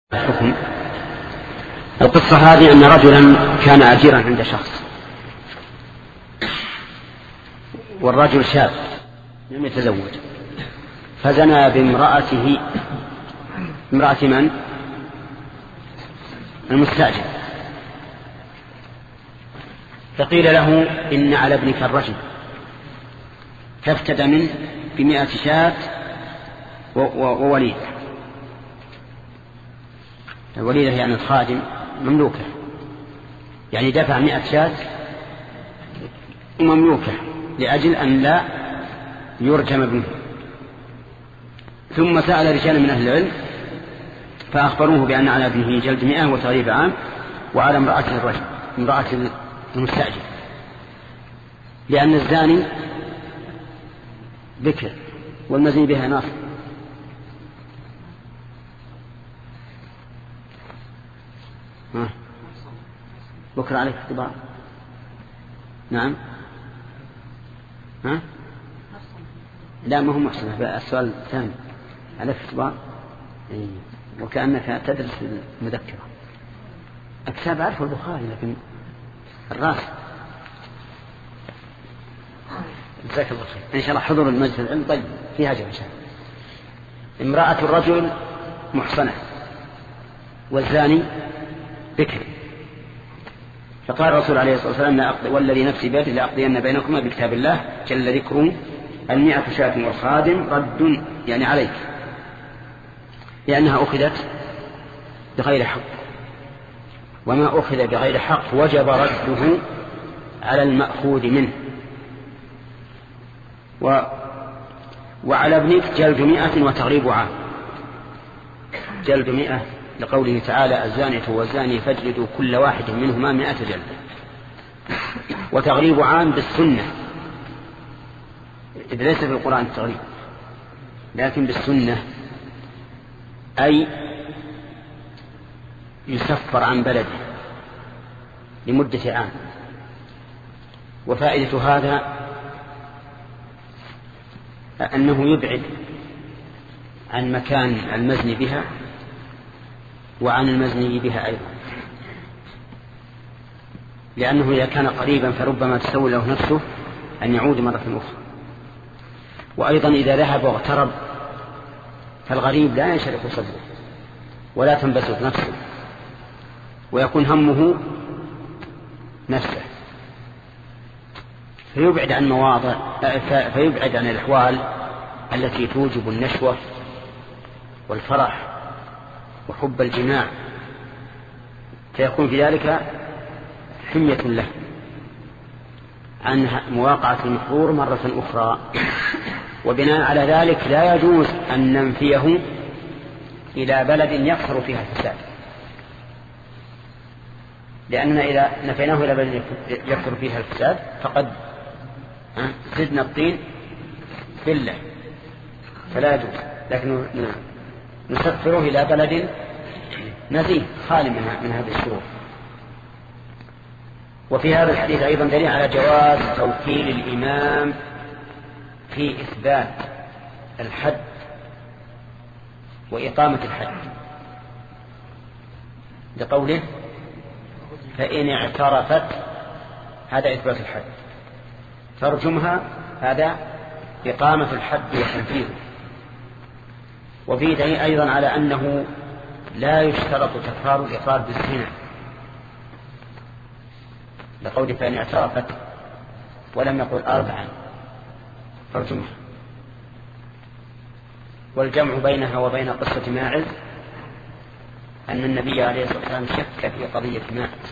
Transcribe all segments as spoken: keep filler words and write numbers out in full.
الحكم. القصة هذه أن رجلا كان أجيرا عند شخص، والرجل شاب لم يتزوج، فزنى بامرأته، امرأة من؟ المستأجر. فقيل له إن على ابنك الرجم، فافتدى منه بمئة شاة ووليدة. الوليدة يعني الخادم مملوكة، يعني دفع مئة شاة مملوكة لأجل أن لا يرجم ابنه. ثم سأل رجال من أهل العلم فأخبروه بأن على ابنه جلد مئة وتغريب عام، وعلى امرأته الرجم، امرأة المستأجر، لأن الزاني بكر والمزني بها ناصر. ها بكرة عليك اختبار؟ نعم. ها لا، ما هو محسن. السؤال الثاني عليك اختبار، إيه. وكأنك تدرس المذكرة. أكتاب عارف البخاري لكن الراس. جزاك الله خير. إن شاء الله حضور المجلس العلم طيب فيها أجر إن شاء الله. امرأة الرجل محصنة والزاني بكر، فقال الرسول عليه الصلاة والسلام والذي نفسي بيده لأقضين بينكما بكتاب الله جل ذكره المئة شاة والخادم رد يعني عليك، لأنها أخذت بغير حق، وما أخذ بغير حق وجب رده على المأخوذ منه. و... وعلى ابنك جلد مئة وتغريب عام. جلد مئة لقوله تعالى الزانية والزاني فاجلدوا كل واحد منهما مئة جلدة. وتغريب عام بالسنة، إذ ليس في القرآن التغريب لكن بالسنة، أي يسفر عن بلده لمدة عام. وفائدة هذا أنه يبعد عن مكان المزني بها وعن المزني بها أيضا، لأنه إذا كان قريبا فربما تسول له نفسه أن يعود مرة أخرى. وأيضا إذا ذهب واغترب فالغريب لا ينشرح صدره ولا تنبسط نفسه، ويكون همه نفسه، فيبعد عن مواضع فيبعد عن الأحوال التي توجب النشوة والفرح وحب الجماع، فيكون في ذلك حمية له عن مواقعة المحظور مرة أخرى. وبناء على ذلك لا يجوز أن ننفيه إلى بلد يكثر فيها الفساد، لأننا إذا نفيناه إلى بلد يكثر فيها الفساد فقد زدنا الطين بالله، فلا يجوز، لكن نسفره إلى بلد نزيه خالي من هذه الشرور. وفي هذا الحديث أيضا دليل على جواز توكيل الإمام في إثبات الحد وإقامة الحد، لقوله فإن اعترفت، هذا إثبات الحد، ترجمها هذا إقامة الحد وتنفيذه. وفيه دليل أيضا على أنه لا يشترط تكرار الإقرار بالزنا، لقوله فإن اعترفت ولم يقل أربعا ترجمها. والجمع بينها وبين قصة ماعز أن النبي عليه الصلاة والسلام شك في قضية ماعز.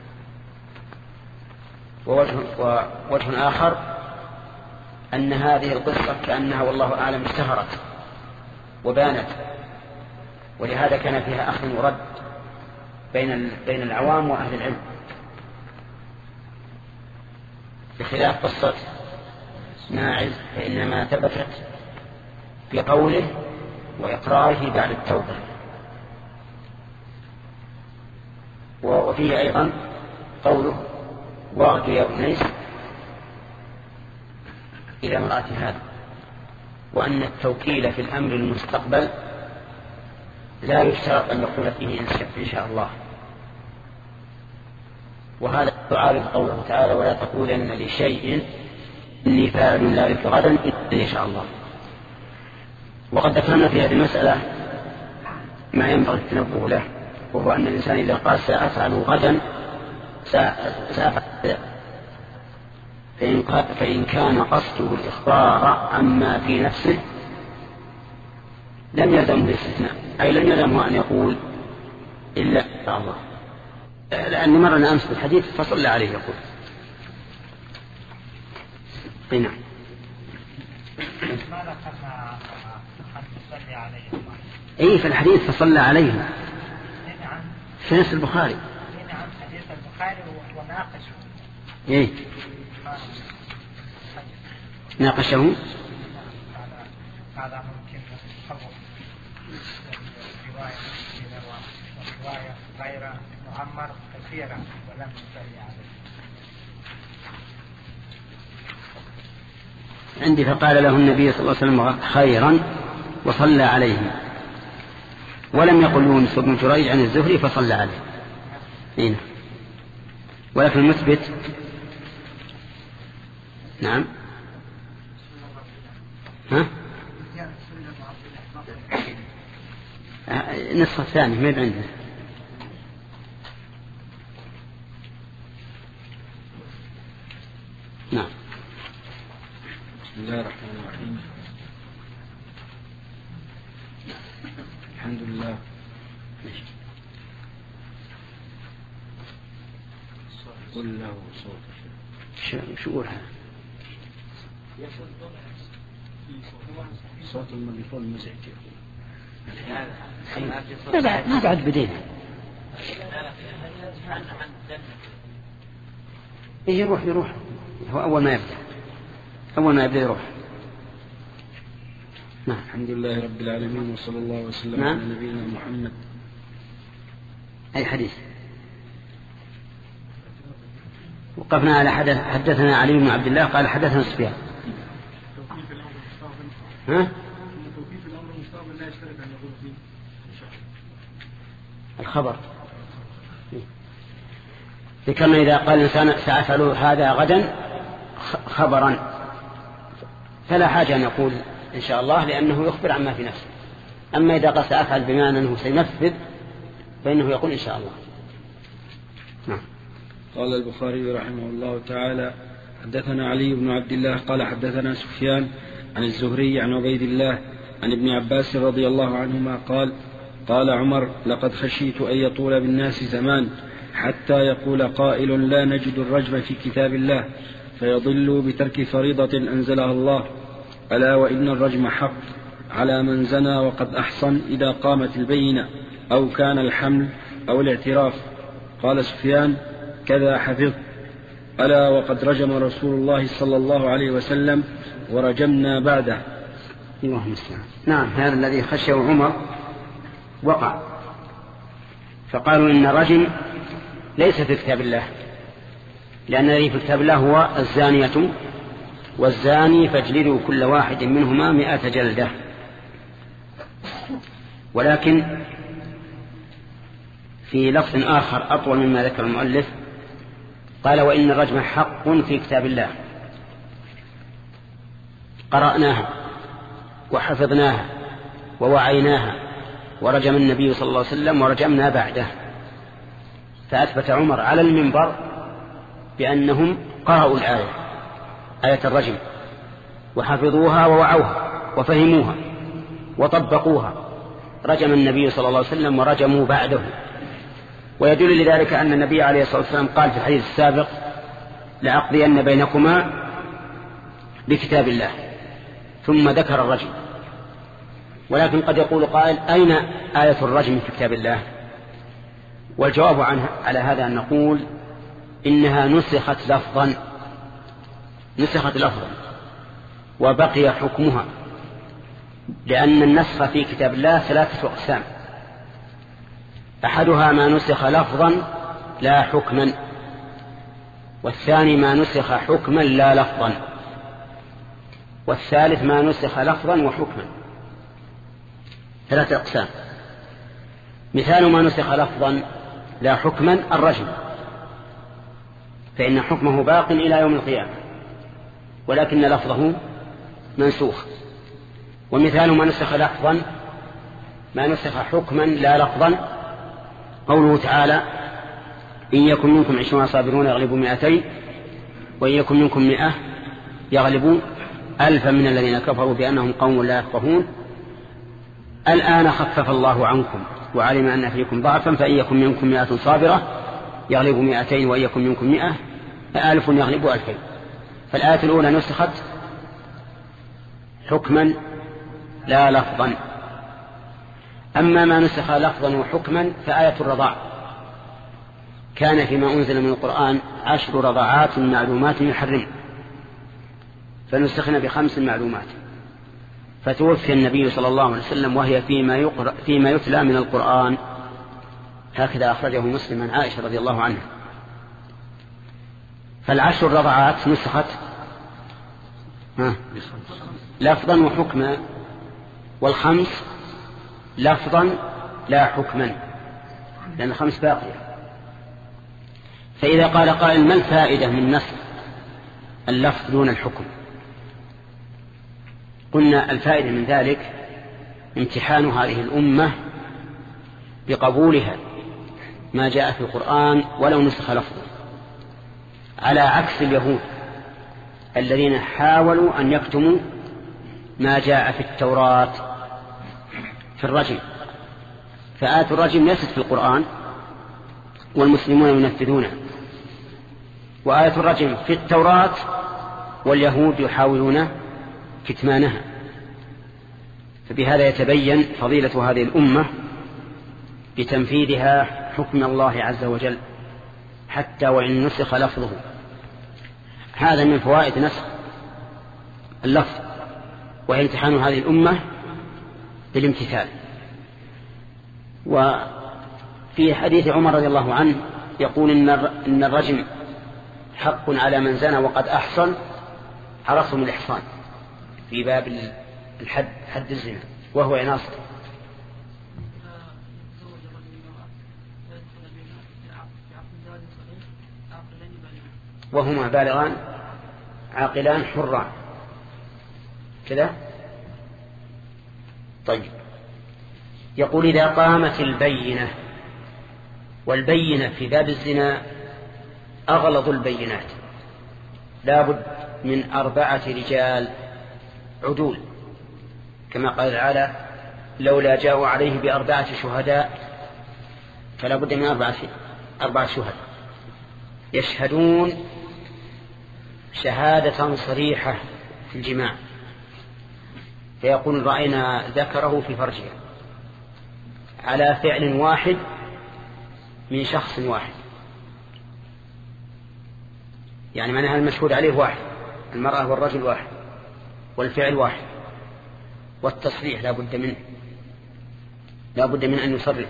ووجه, ووجه آخر أن هذه القصة كأنها والله أعلم اشتهرت وبانت، ولهذا كان فيها أخذ ورد بين بين العوام وأهل العلم، بخلاف قصة ماعز فإنما ثبتت بقوله وإقراره بعد التوبة. وفيه أيضا قوله واغد يا أنيس إلى امرأة هذا، وأن التوكيل في الأمر المستقبل لا يشترط أن يكون فيه إن شاء الله، وهذا يعارض قوله تعالى ولا تقولن لشيء إني فاعل ذلك غدا إلا إن شاء الله. وقد ذكرنا في هذه المسألة ما ينبغي التنبه له، وهو أن الإنسان إذا قال سأفعل غدا سأفعل، فإن, فإن كان قصده الإخبار عما في نفسه لم يلزمه الاستثناء، أي لم يلزمه أن يقول إلا إن شاء الله، لأن مرنا أمس بالحديث فصلى عليه يقول. نعم. اي في الحديث فصلى عليه في نفس البخاري. نعم حديث البخاري وناقشه. ايه ناقشه. هذا ممكن تصور رواية رواية غير معمر كثيرا ولم يصلي عليه. عندي فقال له النبي صلى الله عليه وسلم خيرا وصلى عليه، ولم يقل يونس بن جريج عن الزهري فصلى عليه. هنا ولكن المثبت نعم ها نصف الثاني ما عندنا. نعم. بسم الله الرحمن الرحيم. الحمد لله. قل له صوت شؤورها صوت الميكروفون المزعج. ما بعد ما بعد بدينا. يروح يروح هو أول ما يبدأ أول ما يبدأ يروح. نعم. الحمد لله رب العالمين وصلى الله وسلم نعم. على نبينا محمد. أي حديث؟ وقفنا على حدث حدثنا علي بن عبد الله قال حدثنا سفيان. ها؟ الخبر ذكرنا إذا قال الإنسان سأفعل هذا غدا خبرا فلا حاجة أن يقول إن شاء الله، لأنه يخبر عما في نفسه. أما إذا قال سأفعل بما أنه سينفذ فإنه يقول إن شاء الله. نعم. قال البخاري رحمه الله تعالى حدثنا علي بن عبد الله قال حدثنا سفيان عن الزهري عن عبيد الله عن ابن عباس رضي الله عنهما قال قال عمر لقد خشيت أن يطول بالناس زمان حتى يقول قائل لا نجد الرجم في كتاب الله فيضلوا بترك فريضة أنزلها الله، ألا وإن الرجم حق على من زنى وقد أحصن إذا قامت البينة أو كان الحمل أو الاعتراف. قال سفيان كذا حفظت، ألا وقد رجم رسول الله صلى الله عليه وسلم ورجمنا بعده. نعم. هذا الذي خشيه عمر وقع، فقالوا إن الرجم ليس في كتاب الله، لأن الذي في كتاب الله هو الزانية والزاني فاجلدوا كل واحد منهما مئة جلدة. ولكن في لفظ آخر أطول مما ذكر المؤلف قال وإن الرجم حق في كتاب الله قرأناها وحفظناها ووعيناها ورجم النبي صلى الله عليه وسلم ورجمنا بعده. فأثبت عمر على المنبر بأنهم قرأوا الآية آية الرجم وحفظوها ووعوها وفهموها وطبقوها، رجم النبي صلى الله عليه وسلم ورجموا بعده. ويدل لذلك أن النبي عليه الصلاة والسلام قال في الحديث السابق لأقضين بينكما بكتاب الله، ثم ذكر الرجم. ولكن قد يقول قائل أين آية الرجم في كتاب الله؟ والجواب عنها على هذا أن نقول إنها نسخت لفظا نسخت لفظا وبقي حكمها، لأن النسخ في كتاب الله ثلاثة أقسام: أحدها ما نسخ لفظا لا حكما، والثاني ما نسخ حكما لا لفظا، والثالث ما نسخ لفظا وحكما. ثلاثة أقسام. مثال ما نسخ لفظا لا حكما الرجم، فإن حكمه باق إلى يوم القيامة ولكن لفظه منسوخ. ومثال ما نسخ لفظا ما نسخ حكما لا لفظا قوله تعالى إن يكن منكم عشرون صابرون يغلبوا مئتين وإن يكن منكم مئة يغلبوا ألفا من الذين كفروا بأنهم قوم لا يفقهون الآن خفف الله عنكم وعلم أن فيكم ضعفا فإن يكن منكم مئة صابرة يغلبوا مئتين وإن يكن منكم مئة فألف يغلبوا ألفين. فالآية الأولى نسخت حكما لا لفظا. أما ما نسخ لفظا وحكما فآية الرضاع، كان فيما أنزل من القرآن عشر رضعات معلومات يحرم فنسخنا بخمس معلومات، فتوفي النبي صلى الله عليه وسلم وهي فيما, يقرأ فيما يتلى من القرآن، هكذا أخرجه مسلم عن عائشة رضي الله عنها. فالعشر رضعات نسخت لفظا وحكما، والخمس لفظا لا حكما لأن الخمس باقية. فإذا قال قائل ما الفائدة من نسخ اللفظ دون الحكم؟ قلنا الفائدة من ذلك امتحان هذه الأمة بقبولها ما جاء في القرآن ولو نسخ لفظه، على عكس اليهود الذين حاولوا أن يكتموا ما جاء في التوراة في الرجم، فآية الرجم ليست في القرآن والمسلمون ينفذونها، وآية الرجم في التوراة واليهود يحاولون كتمانها. فبهذا يتبين فضيلة هذه الأمة بتنفيذها حكم الله عز وجل حتى وإن نسخ لفظه. هذا من فوائد نسخ اللفظ، وهي امتحان هذه الأمة بالامتثال. وفي حديث عمر رضي الله عنه يقول إن الرجم حق على من زنى وقد أحصن حرصهم الإحصان في باب الحد حد الزنا وهو عناصر. وهما بالغان عاقلان حران كذا. طيب، يقول إذا قامت البينة، والبينة في باب الزنا أغلظ البينات، لابد من أربعة رجال عدول كما قال تعالى لولا جاءوا عليه بأربعة شهداء، فلا بد من أربعة أربعة شهداء يشهدون شهادة صريحة في الجماع، فيقول رأينا ذكره في فرجها على فعل واحد من شخص واحد، يعني معناها المشهود عليه واحد، المرأة والرجل واحد، والفعل واحد، والتصريح لا بد منه، لا بد من أن يصرح.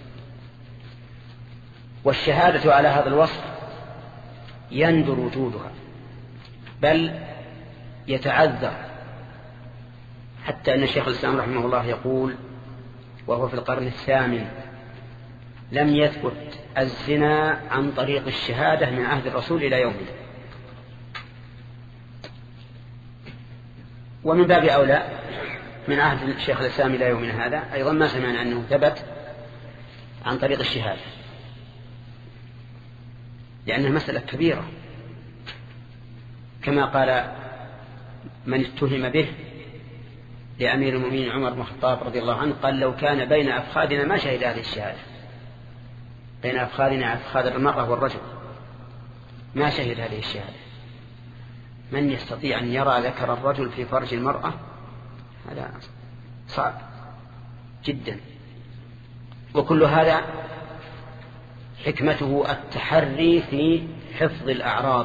والشهادة على هذا الوصف يندر وجودها بل يتعذر، حتى أن الشيخ الإسلام رحمه الله يقول وهو في القرن الثامن لم يثبت الزنا عن طريق الشهادة من عهد الرسول إلى يومنا. ومن باب أولى من عهد الشيخ الإسلام إلى يومنا هذا أيضا ما سمعنا أنه ثبت عن طريق الشهادة، لأنها مسألة كبيرة، كما قال من اتهم به لأمير المؤمنين عمر بن الخطاب رضي الله عنه قال لو كان بين أفخاذنا ما شهد هذه الشهادة، بين أفخاذنا أفخاذ المرأة والرجل ما شهد هذه الشهادة. من يستطيع أن يرى ذكر الرجل في فرج المرأة؟ هذا صعب جدا. وكل هذا حكمته التحري في حفظ الأعراض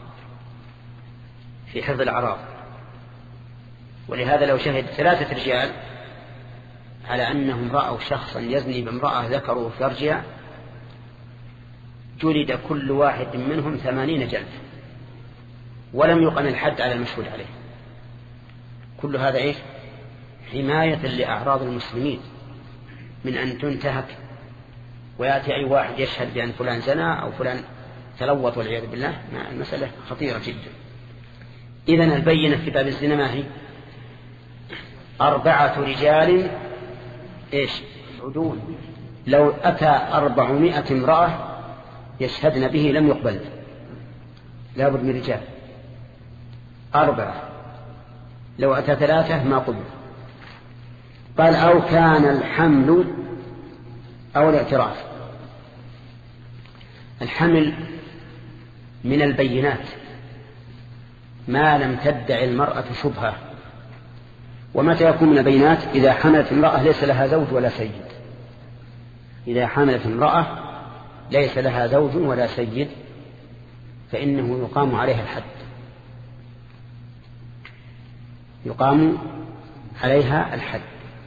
في حفظ الأعراض ولهذا لو شهد ثلاثة رجال على أنهم رأوا شخصا يزني بامرأة ذكروا في فرجها جلد كل واحد منهم ثمانين جلد ولم يقم الحد على المشهود عليه. كل هذا إيه؟ حماية لأعراض المسلمين من أن تنتهك ويأتي أي واحد يشهد بأن فلان زنا أو فلان تلوط والعياذ بالله، المسألة خطيرة جدا. إذن البينة في باب الزنا ما هي؟ أربعة رجال إيش عدول. لو أتى أربعمائة امرأة يشهدن به لم يقبل، لا بد من رجال. أربعة لو أتى ثلاثة ما قبل. قال أو كان الحمل أو الاعتراف. الحمل من البينات ما لم تدع المرأة شبهة. ومتى يكون من البينات؟ إذا حملت امرأة ليس لها زوج ولا سيد. إذا حملت امرأة ليس لها زوج ولا سيد فإنه يقام عليها الحد، يقام عليها الحد،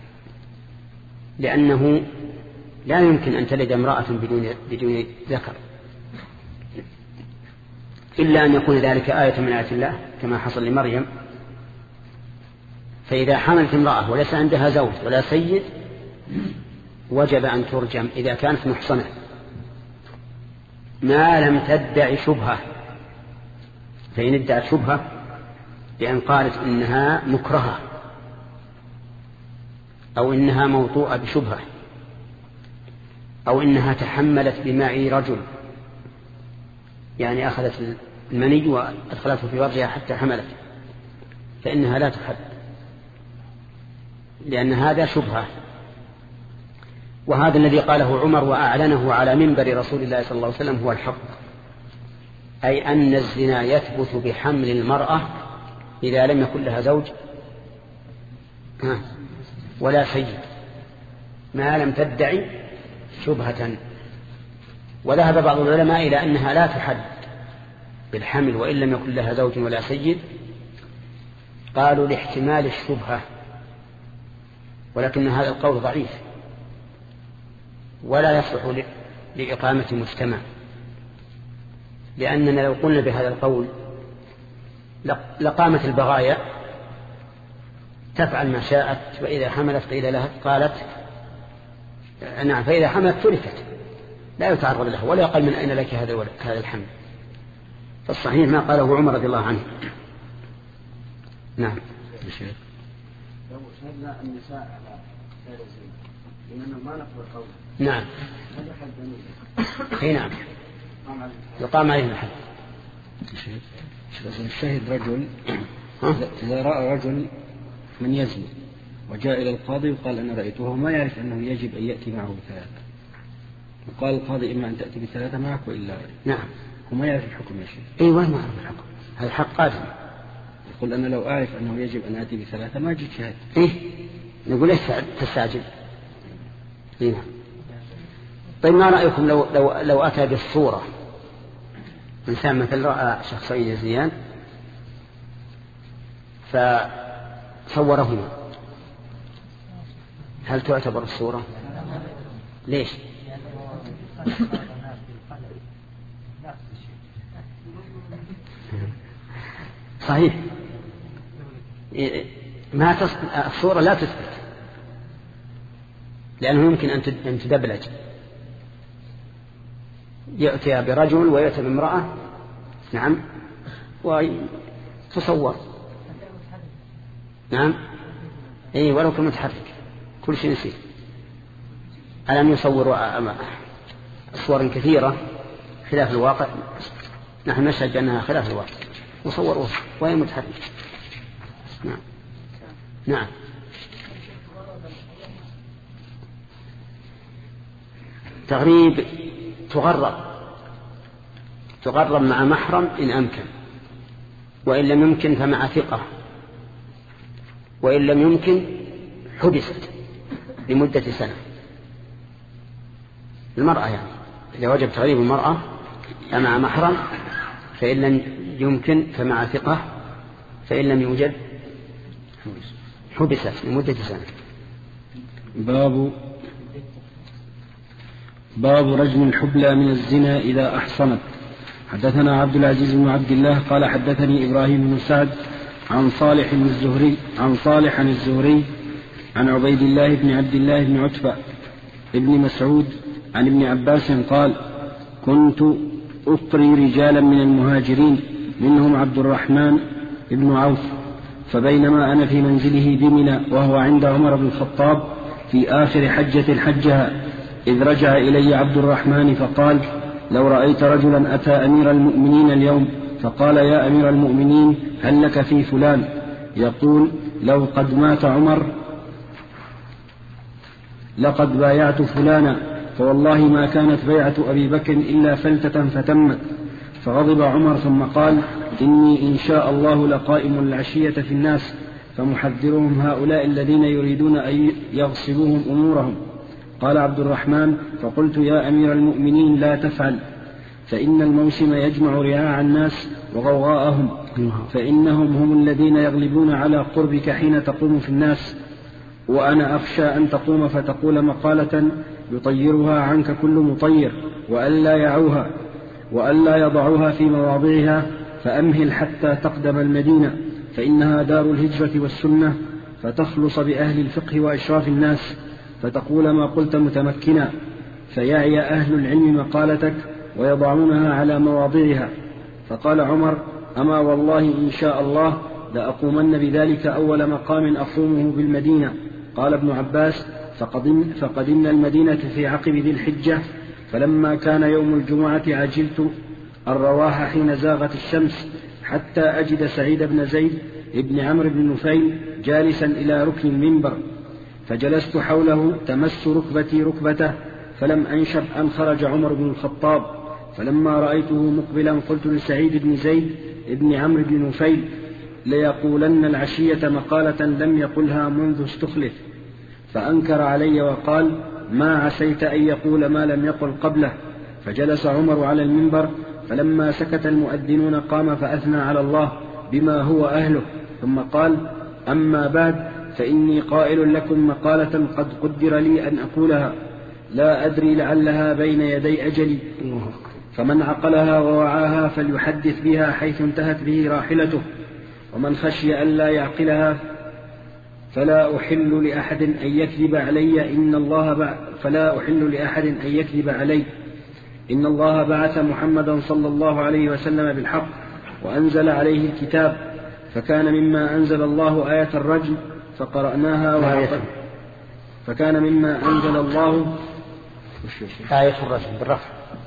لأنه لا يمكن أن تلد امرأة بدون, بدون ذكر، إلا أن يكون ذلك آية من آيات الله كما حصل لمريم. فإذا حملت امرأة وليس عندها زوج ولا سيد وجب أن ترجم إذا كانت محصنة ما لم تدع شبهة. فإن ادعت شبهة بأن قالت إنها مكرهة أو إنها موطوءة بشبهة أو إنها تحملت بماء رجل، يعني أخذت المني وأدخلته في فرجها حتى حملت، فإنها لا تحد، لأن هذا شبهة. وهذا الذي قاله عمر وأعلنه على منبر رسول الله صلى الله عليه وسلم هو الحق، أي أن الزنا يثبت بحمل المرأة إذا لم يكن لها زوج ولا سيد ما لم تدعي شبهة. وذهب بعض العلماء إلى أنها لا تحد بالحمل وإن لم يكن لها زوج ولا سيد، قالوا لاحتمال الشبهة، ولكن هذا القول ضعيف ولا يصلح لإقامة مجتمع، لأننا لو قلنا بهذا القول لقامت البغايا تفعل ما شاءت، وإذا حملت قيل لها قالت نعم، فإذا حملت تركت لا يتعرض لها ولا يقال من أين لك هذا هذا الحمل. فالصحيح ما قاله عمر رضي الله عنه. نعم. لو شهدنا النساء على غير الزنا لأنه ما نقبل قوله. نعم. هذا حد دليل. أي نعم. يقام عليه الحد. الشاهد رجل إذا رأى رجل من يزني وجاء إلى القاضي وقال أنا رأيته وهو ما يعرف أنه يجب أن يأتي معه بثلاثة، وقال القاضي إما أن تأتي بثلاثة معك وإلا غير. نعم. وما يعرف الحكم يا شيخ. إيه وين ما أعرف الحكم؟ هذا حق قادم. يقول أنا لو أعرف أنه يجب أن أتي بثلاثة ما جيت شهد. إيه نقول ليش تستعجل؟ إيه. طيب ما رأيكم لو لو لو أتى بالصورة، إنسان مثل رأى شخصين يزنيان فصورهما، هل تعتبر الصورة؟ ليش؟ صحيح ما تص... الصورة لا تثبت، لأنه يمكن أن تدبلج، يأتي برجل ويأتي بامرأة نعم وتصور نعم أي ولو كان متحرك كل شيء نسيه. ألم يصور صور كثيرة خلاف الواقع، نحن نشهد أنها خلاف الواقع وصوروها وهي متحرك. نعم نعم. تغريب تغرب تغرب مع محرم إن أمكن، وإن لم يمكن فمع ثقة، وإن لم يمكن حبست لمدة سنة. المرأة يعني إذا وجب تغريب المرأة مع محرم، فإن لم يمكن فمع ثقة، فإن لم يوجد حبست لمدة سنة. باب باب رجم الحبلى من الزنا إذا أحصنت. حدثنا عبد العزيز بن عبد الله قال حدثني إبراهيم بن سعد عن صالح بن الزهري عن صالح الزهري عن عبيد الله بن عبد الله بن عتبة ابن مسعود عن ابن عباس قال كنت أطري رجالا من المهاجرين منهم عبد الرحمن بن عوف، فبينما أنا في منزله بمنى وهو عند عمر بن الخطاب في آخر حجة حجها إذ رجع إلي عبد الرحمن فقال لو رأيت رجلا أتى أمير المؤمنين اليوم فقال يا أمير المؤمنين هل لك في فلان، يقول لو قد مات عمر لقد بايعت فلانا، فوالله ما كانت بيعة أبي بكر إلا فلتة فتمت. فغضب عمر ثم قال إني إن شاء الله لقائم العشية في الناس فمحذرهم هؤلاء الذين يريدون أن يغصبوهم أمورهم. قال عبد الرحمن فقلت يا أمير المؤمنين لا تفعل، فإن الموسم يجمع رعاع الناس وغوغاءهم، فإنهم هم الذين يغلبون على قربك حين تقوم في الناس، وأنا أخشى أن تقوم فتقول مقالة يطيرها عنك كل مطير وألا يعوها وألا يضعوها في مواضعها، فأمهل حتى تقدم المدينة فإنها دار الهجرة والسنة، فتخلص بأهل الفقه وأشراف الناس فتقول ما قلت متمكنا، فيعي أهل العلم مقالتك ويضعونها على مواضعها. فقال عمر أما والله إن شاء الله لأقومن بذلك أول مقام أقومه بالمدينة. قال ابن عباس فقدمنا المدينة في عقب ذي الحجة، فلما كان يوم الجمعة عجلت الرواح حين زاغت الشمس حتى أجد سعيد بن زيد ابن عمرو بن نفيل جالسا إلى ركن المنبر، فجلست حوله تمس ركبتي ركبته، فلم أنشب أن خرج عمر بن الخطاب، فلما رأيته مقبلا قلت لسعيد بن زيد ابن عمرو بن نفيل ليقولن العشية مقالة لم يقلها منذ استخلف، فأنكر علي وقال ما عسيت أن يقول ما لم يقل قبله. فجلس عمر على المنبر، فلما سكت المؤذنون قام فأثنى على الله بما هو أهله، ثم قال أما بعد فإني قائل لكم مقالة قد قدر لي أن أقولها، لا أدري لعلها بين يدي أجلي، فمن عقلها ووعاها فليحدث بها حيث انتهت به راحلته، ومن خشي أن لا يعقلها فلا أحل لأحد أن يكذب علي إن الله فلا أحل لأحد أن يكذب علي إن الله بعث محمدا صلى الله عليه وسلم بالحق وأنزل عليه الكتاب، فكان مما أنزل الله آية الرجم فقرأناها وعقل فكان مما أنزل الله آية الرجم بالرفع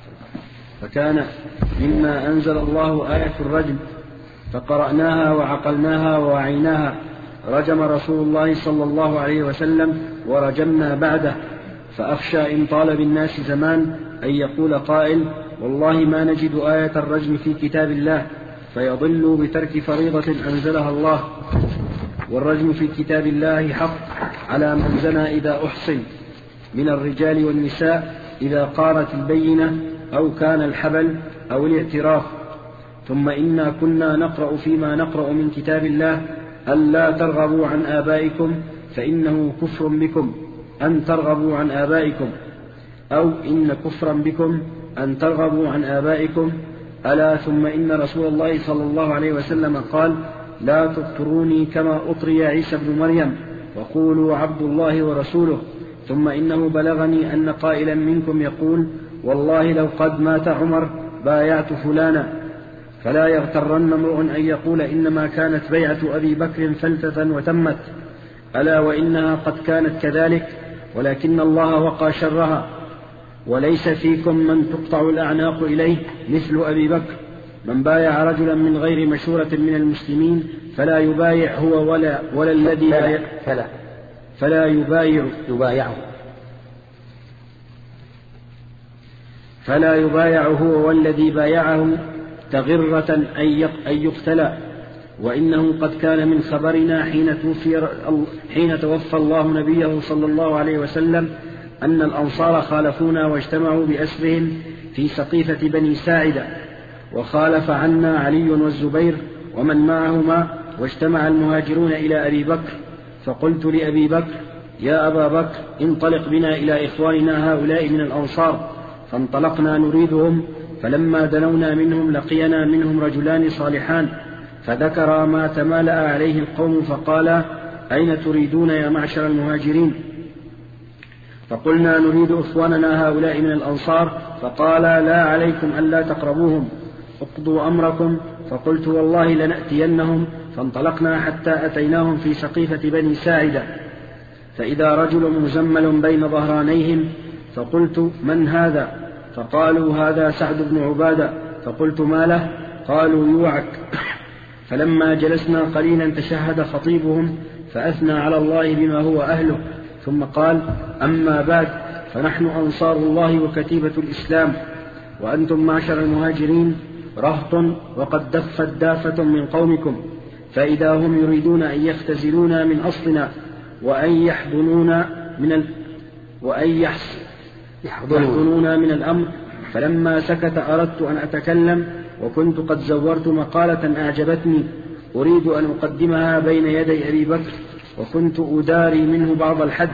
فكان مما أنزل الله آية الرجم فقرأناها وعقلناها ووعيناها، رجم رسول الله صلى الله عليه وسلم ورجمنا بعده، فأخشى إن طال بالناس زمان أن يقول قائل والله ما نجد آية الرجم في كتاب الله فيضلوا بترك فريضة أنزلها الله، والرجم في كتاب الله حق على من زنى إذا أحصن من الرجال والنساء إذا قارت البينة أو كان الحبل أو الاعتراف. ثم إنا كنا نقرأ فيما نقرأ من كتاب الله ألا ترغبوا عن آبائكم فإنه كفر بكم أن ترغبوا عن آبائكم، أو إن كفرا بكم أن ترغبوا عن آبائكم. ألا ثم إن رسول الله صلى الله عليه وسلم قال لا تطروني كما أطري عيسى بن مريم وقولوا عبد الله ورسوله. ثم إنه بلغني أن قائلا منكم يقول والله لو قد مات عمر بايعت فلانا، فلا يغترن امرؤ أن يقول إنما كانت بيعة أبي بكر فلتة وتمت، ألا وإنها قد كانت كذلك ولكن الله وقى شرها، وليس فيكم من تقطع الأعناق إليه مثل أبي بكر، من بايع رجلا من غير مشورة من المسلمين فلا يبايع هو ولا, ولا الذي فلا, فلا, فلا يبايع يبايعه فلا يبايع هو والذي بايعه تغرة أن يقتلى. وإنه قد كان من خبرنا حين توفي, حين توفى الله نبيه صلى الله عليه وسلم أن الأنصار خالفونا واجتمعوا بأسرهم في سقيفة بني ساعدة، وخالف عنا علي والزبير ومن معهما، واجتمع المهاجرون إلى أبي بكر، فقلت لأبي بكر يا أبا بكر انطلق بنا إلى إخواننا هؤلاء من الأنصار، فانطلقنا نريدهم، فلما دنونا منهم لقينا منهم رجلان صالحان، فذكر ما تمالأ عليه القوم فقال أين تريدون يا معشر المهاجرين؟ فقلنا نريد إخواننا هؤلاء من الأنصار، فقال لا عليكم ألا تقربوهم، اقضوا أمركم. فقلت والله لنأتينهم، فانطلقنا حتى أتيناهم في سقيفة بني ساعدة، فإذا رجل مزمل بين ظهرانيهم، فقلت من هذا؟ فقالوا هذا سعد بن عبادة. فقلت ما له؟ قالوا يوعك. فلما جلسنا قليلا تشهد خطيبهم فأثنى على الله بما هو أهله، ثم قال أما بعد، فنحن أنصار الله وكتيبة الإسلام، وأنتم معشر المهاجرين رهط وقد دفت دافة من قومكم، فإذا هم يريدون أن يختزلونا من أصلنا وأن يحضنونا من ال... وأن يحس... يحضنونا من الأمر. فلما سكت أردت أن أتكلم، وكنت قد زورت مقالة أعجبتني أريد أن أقدمها بين يدي أبي بكر، وكنت أداري منه بعض الحد.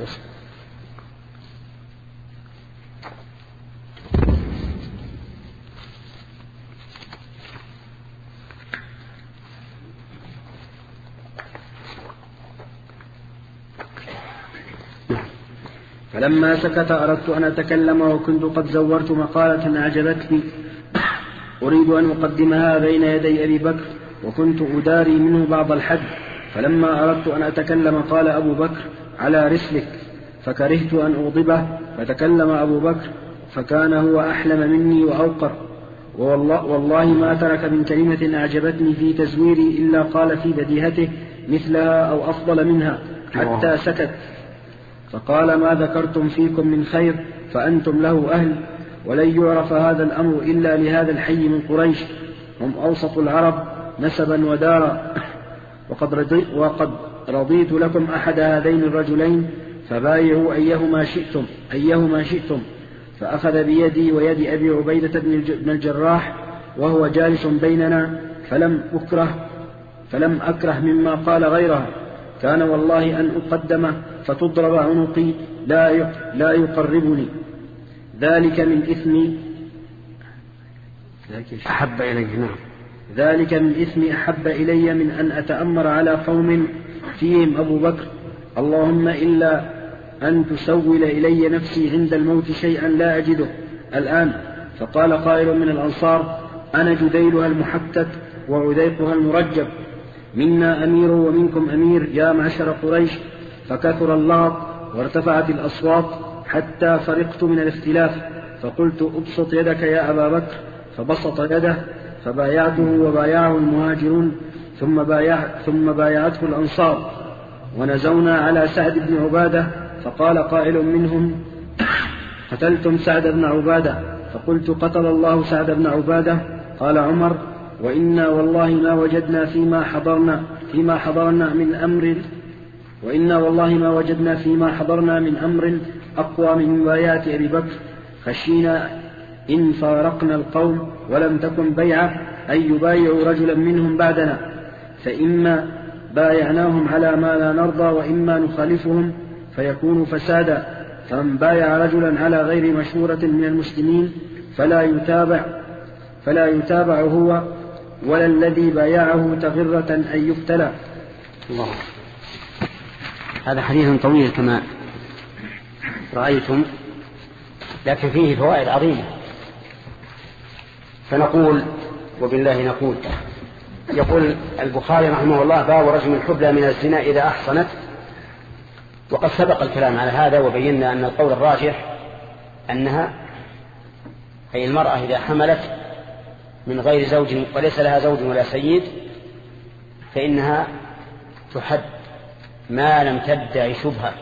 فلما سكت أردت أن أتكلم، وكنت قد زورت مقالة أعجبتني أريد أن أقدمها بين يدي أبي بكر، وكنت أداري منه بعض الحد. فلما أردت أن أتكلم قال أبو بكر على رسلك، فكرهت أن أغضبه، فتكلم أبو بكر فكان هو أحلم مني وأوقر، والله, والله ما ترك من كلمة أعجبتني في تزويري إلا قال في بديهته مثلها أو أفضل منها حتى سكت. فقال ما ذكرتم فيكم من خير فأنتم له أهل، ولن يعرف هذا الأمر إلا لهذا الحي من قريش، هم أوسط العرب نسبا ودارا، وقد, رضي وقد رضيت لكم أحد هذين الرجلين، فبايعوا أيهما شئتم أيهما شئتم. فأخذ بيدي ويد أبي عبيدة بن الجراح وهو جالس بيننا، فلم أكره فلم أكره مما قال غيرها، كان والله أن أقدم فتضرب عنقي لا لا يقربني، ذلك من إثمي أحب إلي نعم ذلك من إثمي أحب إلي من أن أتأمر على قوم فيهم أبو بكر، اللهم إلا أن تسول إلي نفسي عند الموت شيئا لا أجده الآن. فقال قائل من الأنصار أنا جديلها المحتت وعذيقها المرجب، منا أمير ومنكم أمير يا معشر قريش. فكثر اللغط وارتفعت الأصوات حتى فرقت من الاختلاف، فقلت أبسط يدك يا أبا بكر، فبسط يده، فبايعته وبايعه المهاجرون، ثم, بايع ثم بايعته الأنصار، ونزونا على سعد بن عبادة. فقال قائل منهم قتلتم سعد بن عبادة؟ فقلت قتل الله سعد بن عبادة. قال عمر وإنا والله ما وجدنا فيما حضرنا فيما حضرنا من أمر وإنا والله ما وجدنا فيما حضرنا من أمر أقوى من مبايعة أبي بكر، خشينا إن فارقنا القوم ولم تكن بيعة أن يبايعوا رجلا منهم بعدنا، فإما بايعناهم على ما لا نرضى وإما نخالفهم فيكون فسادا، فمن بايع رجلا على غير مشورة من المسلمين فلا يتابع فلا يتابع هو ولا الذي بايعه تغرة أن يفتلى. الله. هذا حديث طويل كما رأيتم، لكن فيه فوائد عظيمة، فنقول وبالله نقول. يقول البخاري رحمه الله باب رجم الحبلى من الزنا إذا أحصنت، وقد سبق الكلام على هذا وبينا أن القول الراجح أنها أي المرأة إذا حملت من غير زوج وليس لها زوج ولا سيد فإنها تحد ما لم تدعي شبهة.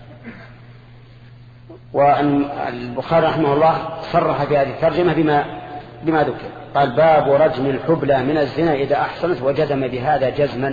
وأن البخاري رحمه الله صرح في هذه الترجمة بما, بما ذكر، قال باب رجم الحبلى من الزنا إذا أحصنت، وجزم بهذا جزما.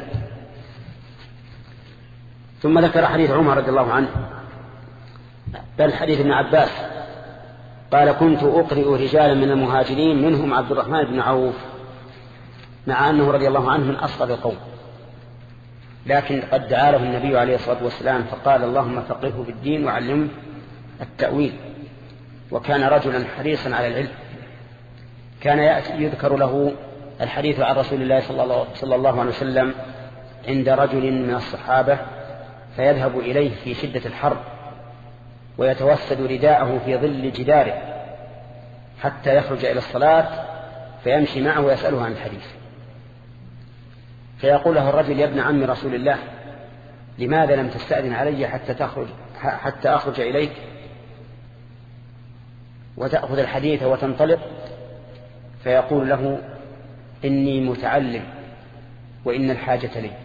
ثم ذكر حديث عمر رضي الله عنه، بل حديث ابن عباس قال كنت أقرئ رجالا من المهاجرين منهم عبد الرحمن بن عوف، مع أنه رضي الله عنه من أصغر القوم، لكن قد دعا له النبي عليه الصلاة والسلام فقال اللهم فقهه بالدين وعلمه التأويل، وكان رجلا حريصا على العلم، كان يذكر له الحديث عن رسول الله صلى الله عليه وسلم عند رجل من الصحابة فيذهب إليه في شدة الحر ويتوسد رداءه في ظل جداره حتى يخرج إلى الصلاة فيمشي معه ويسأله عن الحديث. فيقول له الرجل: يا ابن عم رسول الله، لماذا لم تستأذن علي حتى تخرج حتى أخرج إليك وتأخذ الحديث وتنطلق؟ فيقول له: إني متعلم وإن الحاجة لي.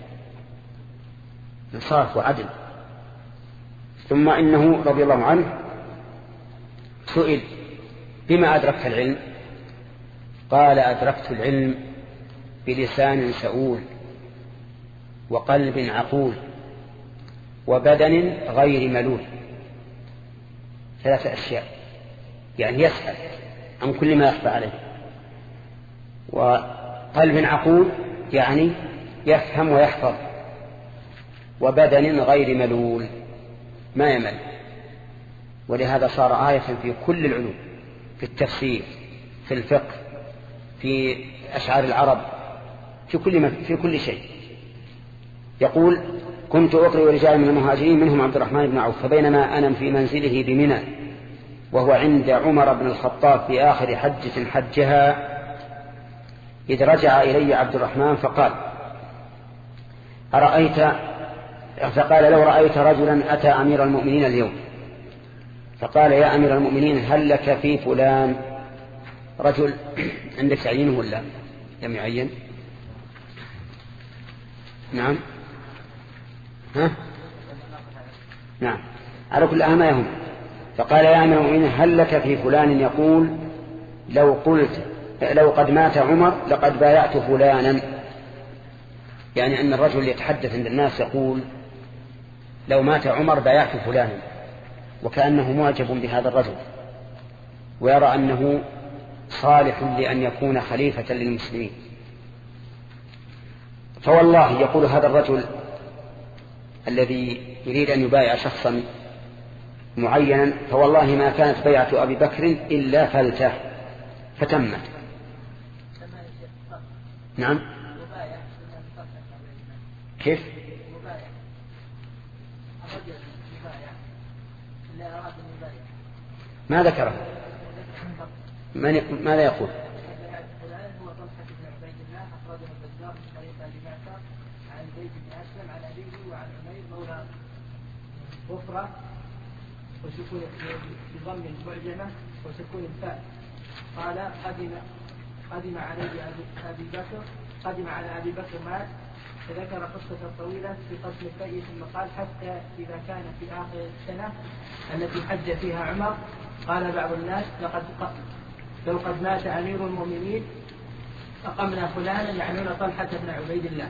إنصاف وعدل. ثم إنه رضي الله عنه سئل: بما أدركت العلم؟ قال: أدركت العلم بلسان سؤول وقلب عقول وبدن غير ملول. ثلاثة أشياء، يعني يسأل عن كل ما يخفى عليه. وقلب عقول يعني يفهم ويحفظ. وبدن غير ملول ما يمل. ولهذا صار آية في كل العلوم، في التفسير، في الفقه، في أشعار العرب، في كل, في كل شيء. يقول: كنت أقرئ رجال من المهاجرين منهم عبد الرحمن بن عوف، فبينما أنا في منزله بمنى وهو عند عمر بن الخطاب في آخر حجة حجها إذ رجع إلي عبد الرحمن فقال: أرأيت فقال: لو رأيت رجلا أتى أمير المؤمنين اليوم فقال: يا أمير المؤمنين، هل لك في فلان رجل؟ عندك تعيينه ولا لم يعين؟ نعم ها؟ نعم على كل أهم يهم. فقال: يا أمير المؤمنين، هل لك في فلان يقول لو قلت لو قد مات عمر لقد بايعت فلانا؟ يعني أن الرجل يتحدث عند الناس يقول: لو مات عمر بايعت فلانا، وكأنه معجب بهذا الرجل ويرى أنه صالح لأن يكون خليفة للمسلمين. فوالله يقول هذا الرجل الذي يريد أن يبايع شخصا معينا: فوالله ما كانت بيعة أبي بكر إلا فلته فتمت. نعم كيف؟ ما ذكره؟ ماذا يقول؟ وفرة وسكون بضم المعجمة وسكون الفاء. قال: قدم قدم على أبي بكر قدم على أبي بكر مات، فذكر قصة طويلة في قسم الفيء، ثم قال: حتى إذا كان في آخر السنة التي حج فيها عمر قال بعض الناس: لقد لو قد مات أمير المؤمنين أقمنا فلانا، يعنون طلحة بن عبيد الله.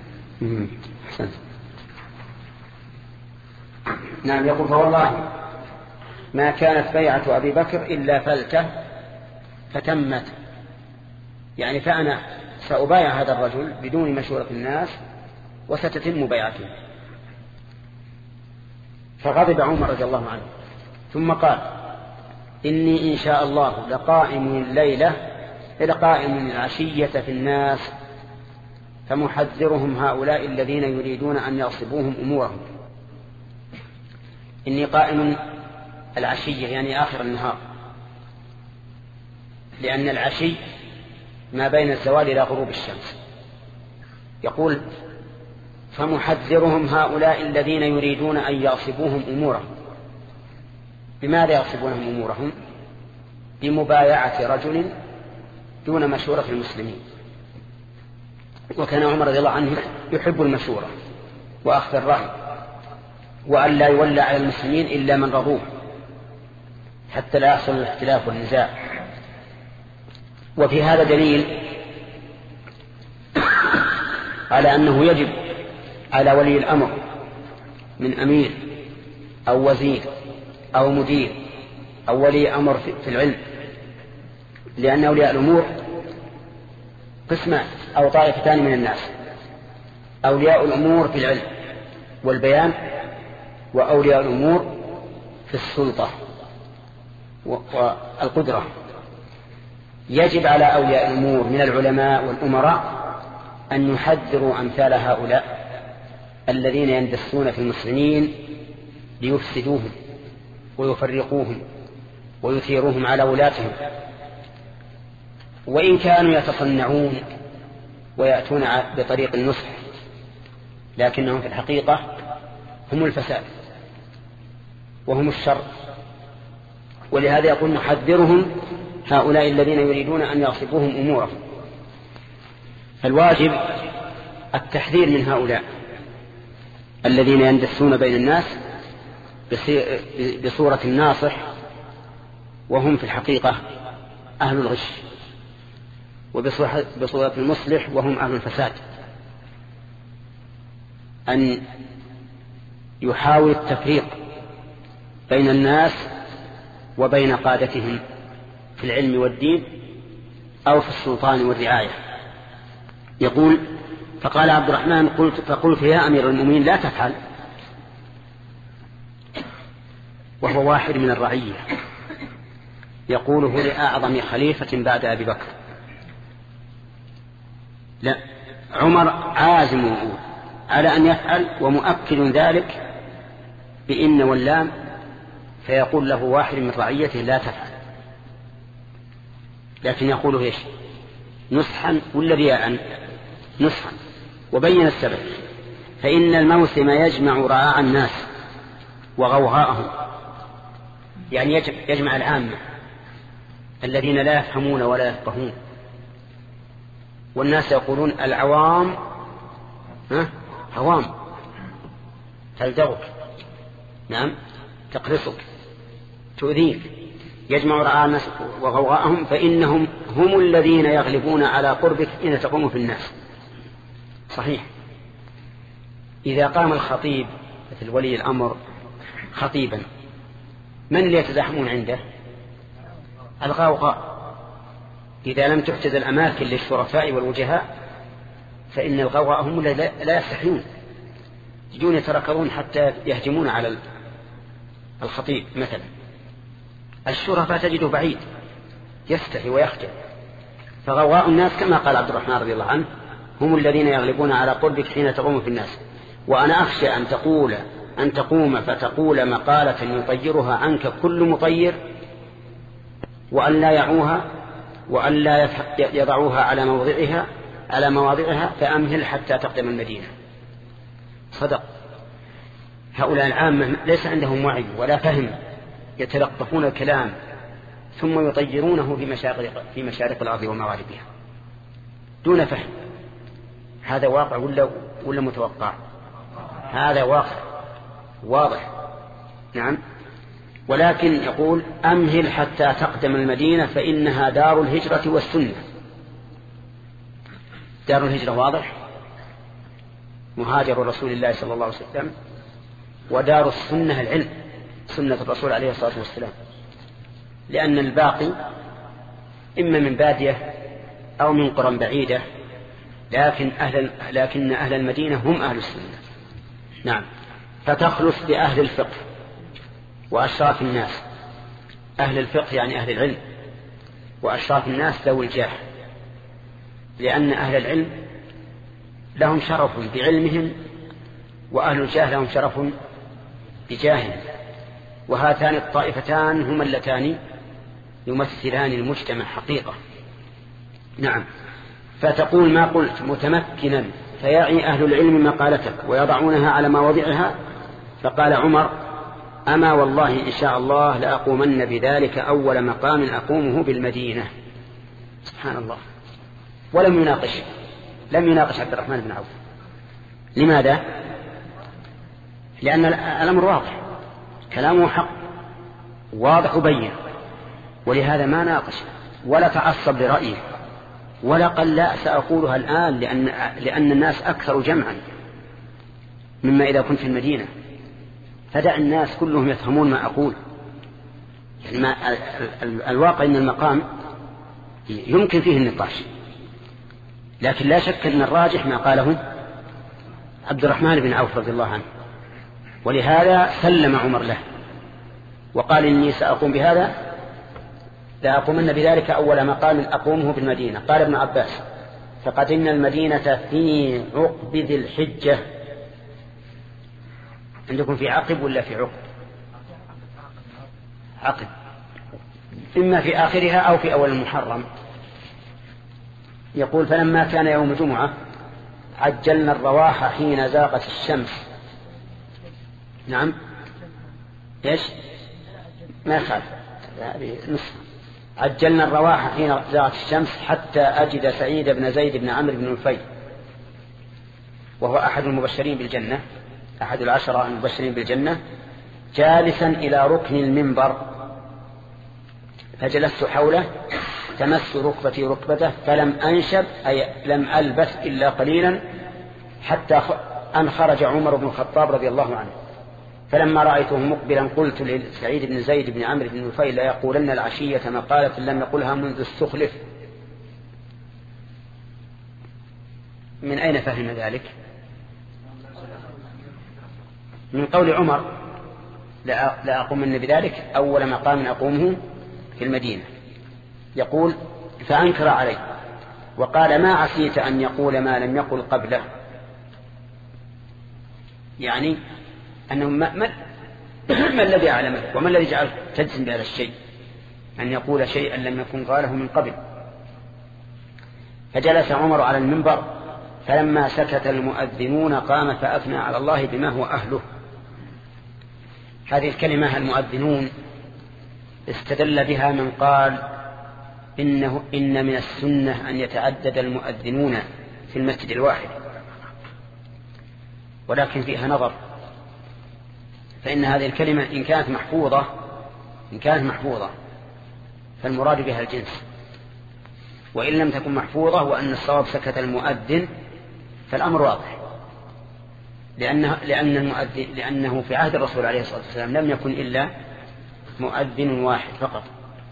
نعم. يقول: فوالله ما كانت بيعة أبي بكر إلا فلته فتمت، يعني فأنا سأبايع هذا الرجل بدون مشورة الناس وستتم بيعته. فغضب عمر رضي الله عنه ثم قال: إني إن شاء الله لقائم الليلة لقائم العشية في الناس فمحذرهم هؤلاء الذين يريدون أن يغصبوهم أمورهم. إني قائم العشية يعني آخر النهار، لأن العشي ما بين الزوال إلى غروب الشمس. يقول: فمحذرهم هؤلاء الذين يريدون أن يغصبوهم أمورهم. بماذا يغصبونهم أمورهم؟ بمبايعة رجل دون مشورة المسلمين. وكان عمر رضي الله عنه يحب المشورة وأخذ الرأي، وأن لا يولى على المسلمين إلا من رضوه حتى لا يحصل الاختلاف والنزاع. وفي هذا دليل على أنه يجب على ولي الأمر من أمير أو وزير أو مدير أو ولي أمر في العلم، لأن أولياء الأمور قسمان أو طائفتان من الناس: أولياء الأمور في العلم والبيان، وأولياء الأمور في السلطة والقدرة. يجب على أولياء الأمور من العلماء والأمراء أن يحذروا أمثال هؤلاء الذين يندسون في المسلمين ليفسدوهم ويفرقوهم ويثيروهم على ولاتهم، وإن كانوا يتصنعون ويأتون بطريق النصح، لكنهم في الحقيقة هم الفساد وهم الشر. ولهذا يقول نحذرهم هؤلاء الذين يريدون أن يغصبوهم أمورهم. فالواجب التحذير من هؤلاء الذين يندسون بين الناس بصورة الناصح وهم في الحقيقة أهل الغش، وبصورة المصلح وهم أهل الفساد. أن يحاول التفريق بين الناس وبين قادتهم في العلم والدين أو في السلطان والرعاية. يقول فقال عبد الرحمن قلت فقلت يا أمير المؤمنين لا تفعل، وهو واحد من الرعية يقوله لأعظم خليفة بعد أبي بكر. لا، عمر عازم على أن يفعل ومؤكد ذلك بإن واللام، فيقول له واحد من رعيته لا تفعل، لكن يقول ايش؟ نصحا ولا رياء؟ نصحا. وبين السبب: فإن الموسم يجمع رعاع الناس وغوغاءهم، يعني يجمع العامة الذين لا يفهمون ولا يفقهون، والناس يقولون العوام هوام تلدغك، نعم تقرصك تؤذيك. يجمع رعاع الناس وغوغاءهم فإنهم هم الذين يغلبون على قربك إن تقوم في الناس. صحيح، إذا قام الخطيب مثل ولي الأمر خطيبا، من اللي يتزاحمون عنده؟ الغوغاء. إذا لم تحجز الأماكن للشرفاء والوجهاء فإن الغوغاء هم لا يستحيون، يجون يتركضون حتى يهجمون على الخطيب مثلا. الشرفاء تجده بعيد يستحي ويخجل. فغوغاء الناس كما قال عبد الرحمن رضي الله عنه هم الذين يغلبون على قربك حين تقوم في الناس. وأنا أخشى أن تقول أن تقوم فتقول مقالة يطيرها عنك كل مطير، وأن لا يعوها وأن لا يضعوها على موضعها على مواضعها فأمهل حتى تقدم المدينة. صدق. هؤلاء العامة ليس عندهم وعي ولا فهم، يتلقفون الكلام ثم يطيرونه في مشارق, في مشارق الأرض ومغاربها دون فهم. هذا واقع ولا, ولا متوقع؟ هذا واقع واضح. نعم. ولكن يقول أمهل حتى تقدم المدينة فإنها دار الهجرة والسنة. دار الهجرة واضح، مهاجر رسول الله صلى الله عليه وسلم، ودار السنة العلم، سنة الرسول عليه الصلاة والسلام، لأن الباقي إما من بادية أو من قرى بعيدة، لكن أهل, لكن أهل المدينة هم أهل السنة. نعم. فتخلص بأهل الفقه وأشراف الناس. أهل الفقه يعني أهل العلم، وأشراف الناس ذوي الجاه، لأن أهل العلم لهم شرف بعلمهم، وأهل الجاه لهم شرف بجاههم، وهاتان الطائفتان هما اللتان يمثلان المجتمع حقيقة. نعم. فتقول ما قلت متمكنا فيعي أهل العلم مقالتك ويضعونها على مواضعها. فقال عمر أما والله إن شاء الله لأقومن بذلك أول مقام أقومه بالمدينة. سبحان الله. ولم يناقش لم يناقش عبد الرحمن بن عوف. لماذا؟ لأن الأمر واضح، كلامه حق واضح وبين، ولهذا ما ناقش ولا تعصب لرأيه، ولا قال لا سأقولها الآن لأن, لأن الناس أكثر جمعا مما إذا كنت في المدينة، فدع الناس كلهم يفهمون ما أقول. يعني ما الواقع أن المقام يمكن فيه النقاش، لكن لا شك أن الراجح ما قاله عبد الرحمن بن عوف رضي الله عنه، ولهذا سلم عمر له وقال إني سأقوم بهذا لأقومن بذلك أول مقام أقومه بالمدينة. قال ابن عباس فقدمنا المدينة في عقب ذي الحجة. عندكم في عقب ولا في عقب؟ عقد، إما في آخرها أو في أول المحرم. يقول فلما كان يوم الجمعة عجلنا الرواح حين زاغت الشمس. نعم إيش ما يخالف هذه نصف. عجلنا الرواح حين زاغت الشمس حتى أجد سعيد بن زيد بن عمرو بن نفيل وهو أحد المبشرين بالجنة، أحد العشرة المبشرين بالجنة، جالسا إلى ركن المنبر، فجلست حوله تمس ركبتي ركبته فلم أنشب أي لم ألبث إلا قليلا حتى أن خرج عمر بن الخطاب رضي الله عنه. فلما رأيته مقبلا قلت لسعيد بن زيد بن عمرو بن نفيل لا يقولن العشية مقالة لم يقلها منذ استخلف. من أين فهم ذلك؟ من قول عمر لا أقومن بذلك أول مقام أقومه في المدينة. يقول فأنكر علي وقال ما عسيت أن يقول ما لم يقل قبله، يعني أنه ما, ما, ما الذي أعلمك وما الذي جعلك تجزم بهذا الشيء أن يقول شيئا لم يكن قاله من قبل. فجلس عمر على المنبر فلما سكت المؤذنون قام فأثنى على الله بما هو أهله. هذه الكلمة المؤذنون استدل بها من قال إنه إن من السنة أن يتعدد المؤذنون في المسجد الواحد، ولكن فيها نظر، فإن هذه الكلمة إن كانت محفوظة إن كانت محفوظة فالمراد بها الجنس، وإن لم تكن محفوظة وأن الصواب سكت المؤذن فالأمر واضح، لأنه, لأن المؤذن لأنه في عهد الرسول عليه الصلاة والسلام لم يكن إلا مؤذن واحد فقط،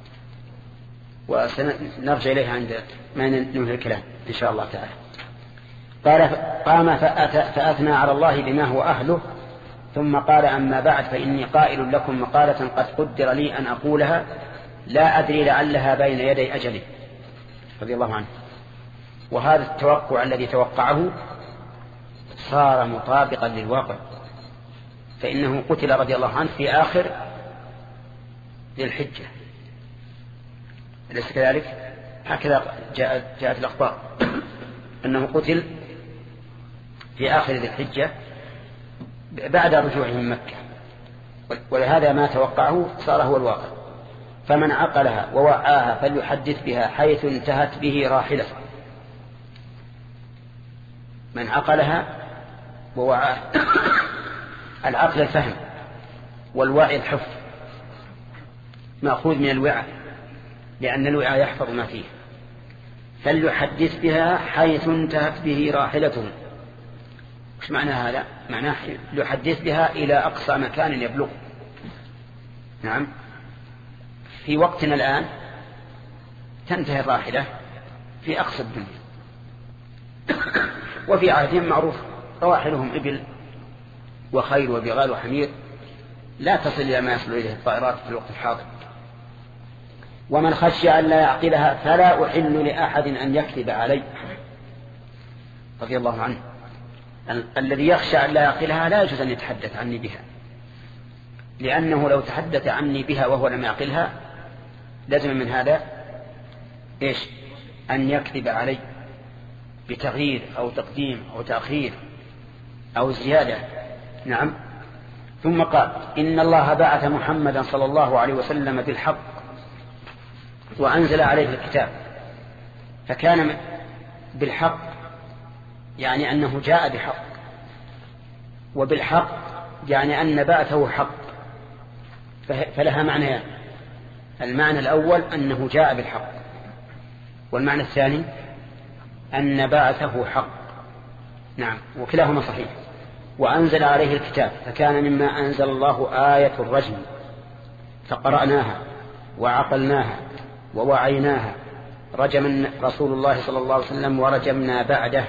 وسنرجع إليها عند ما ننهي الكلام إن شاء الله تعالى. قال قام فأثنى على الله بما هو أهله ثم قال أما بعد فإني قائل لكم مقالة قد قدر لي أن أقولها لا أدري لعلها بين يدي أجلي رضي الله عنه. وهذا التوقع الذي توقعه صار مطابقا للواقع، فإنه قتل رضي الله عنه في آخر ذي الحجة، أليس كذلك؟ هكذا جاءت, جاءت الأخبار أنه قتل في آخر ذي الحجة بعد رجوعه من مكة، ولهذا ما توقعه صار هو الواقع. فمن عقلها ووعاها فليحدث بها حيث انتهت به راحلته. من عقلها ووعاها العقل الفهم والوعي الحفظ، مأخوذ من الوعاء لأن الوعاء يحفظ ما فيه. فليحدث بها حيث انتهت به راحلته. وش معنى هذا؟ معناه يحدث بها إلى أقصى مكان يبلغ. نعم، في وقتنا الآن تنتهي الراحلة في أقصى الدنيا، وفي عهدهم معروف رواحلهم إبل وخيل وبغال وحمير لا تصل إلى ما يصل إليه الطائرات في الوقت الحاضر. ومن خشي أن لا يعقلها فلا أحل لأحد أن يكذب علي رضي الله عنه. الذي يخشى أن لا يعقلها لا يجوز أن يتحدث عني بها، لأنه لو تحدث عني بها وهو لم يعقلها لازم من هذا إيش؟ أن يكذب علي بتغيير أو تقديم أو تأخير أو زيادة. نعم. ثم قال إن الله بعث محمدا صلى الله عليه وسلم بالحق وأنزل عليه الكتاب، فكان بالحق يعني أنه جاء بحق، وبالحق يعني أن بعثه حق، فلها معنيان. المعنى الأول أنه جاء بالحق، والمعنى الثاني أن بعثه حق. نعم، وكلاهما صحيح. وأنزل عليه الكتاب، فكان مما أنزل الله آية الرجم، فقرأناها وعقلناها ووعيناها. رجم رسول الله صلى الله عليه وسلم ورجمنا بعده.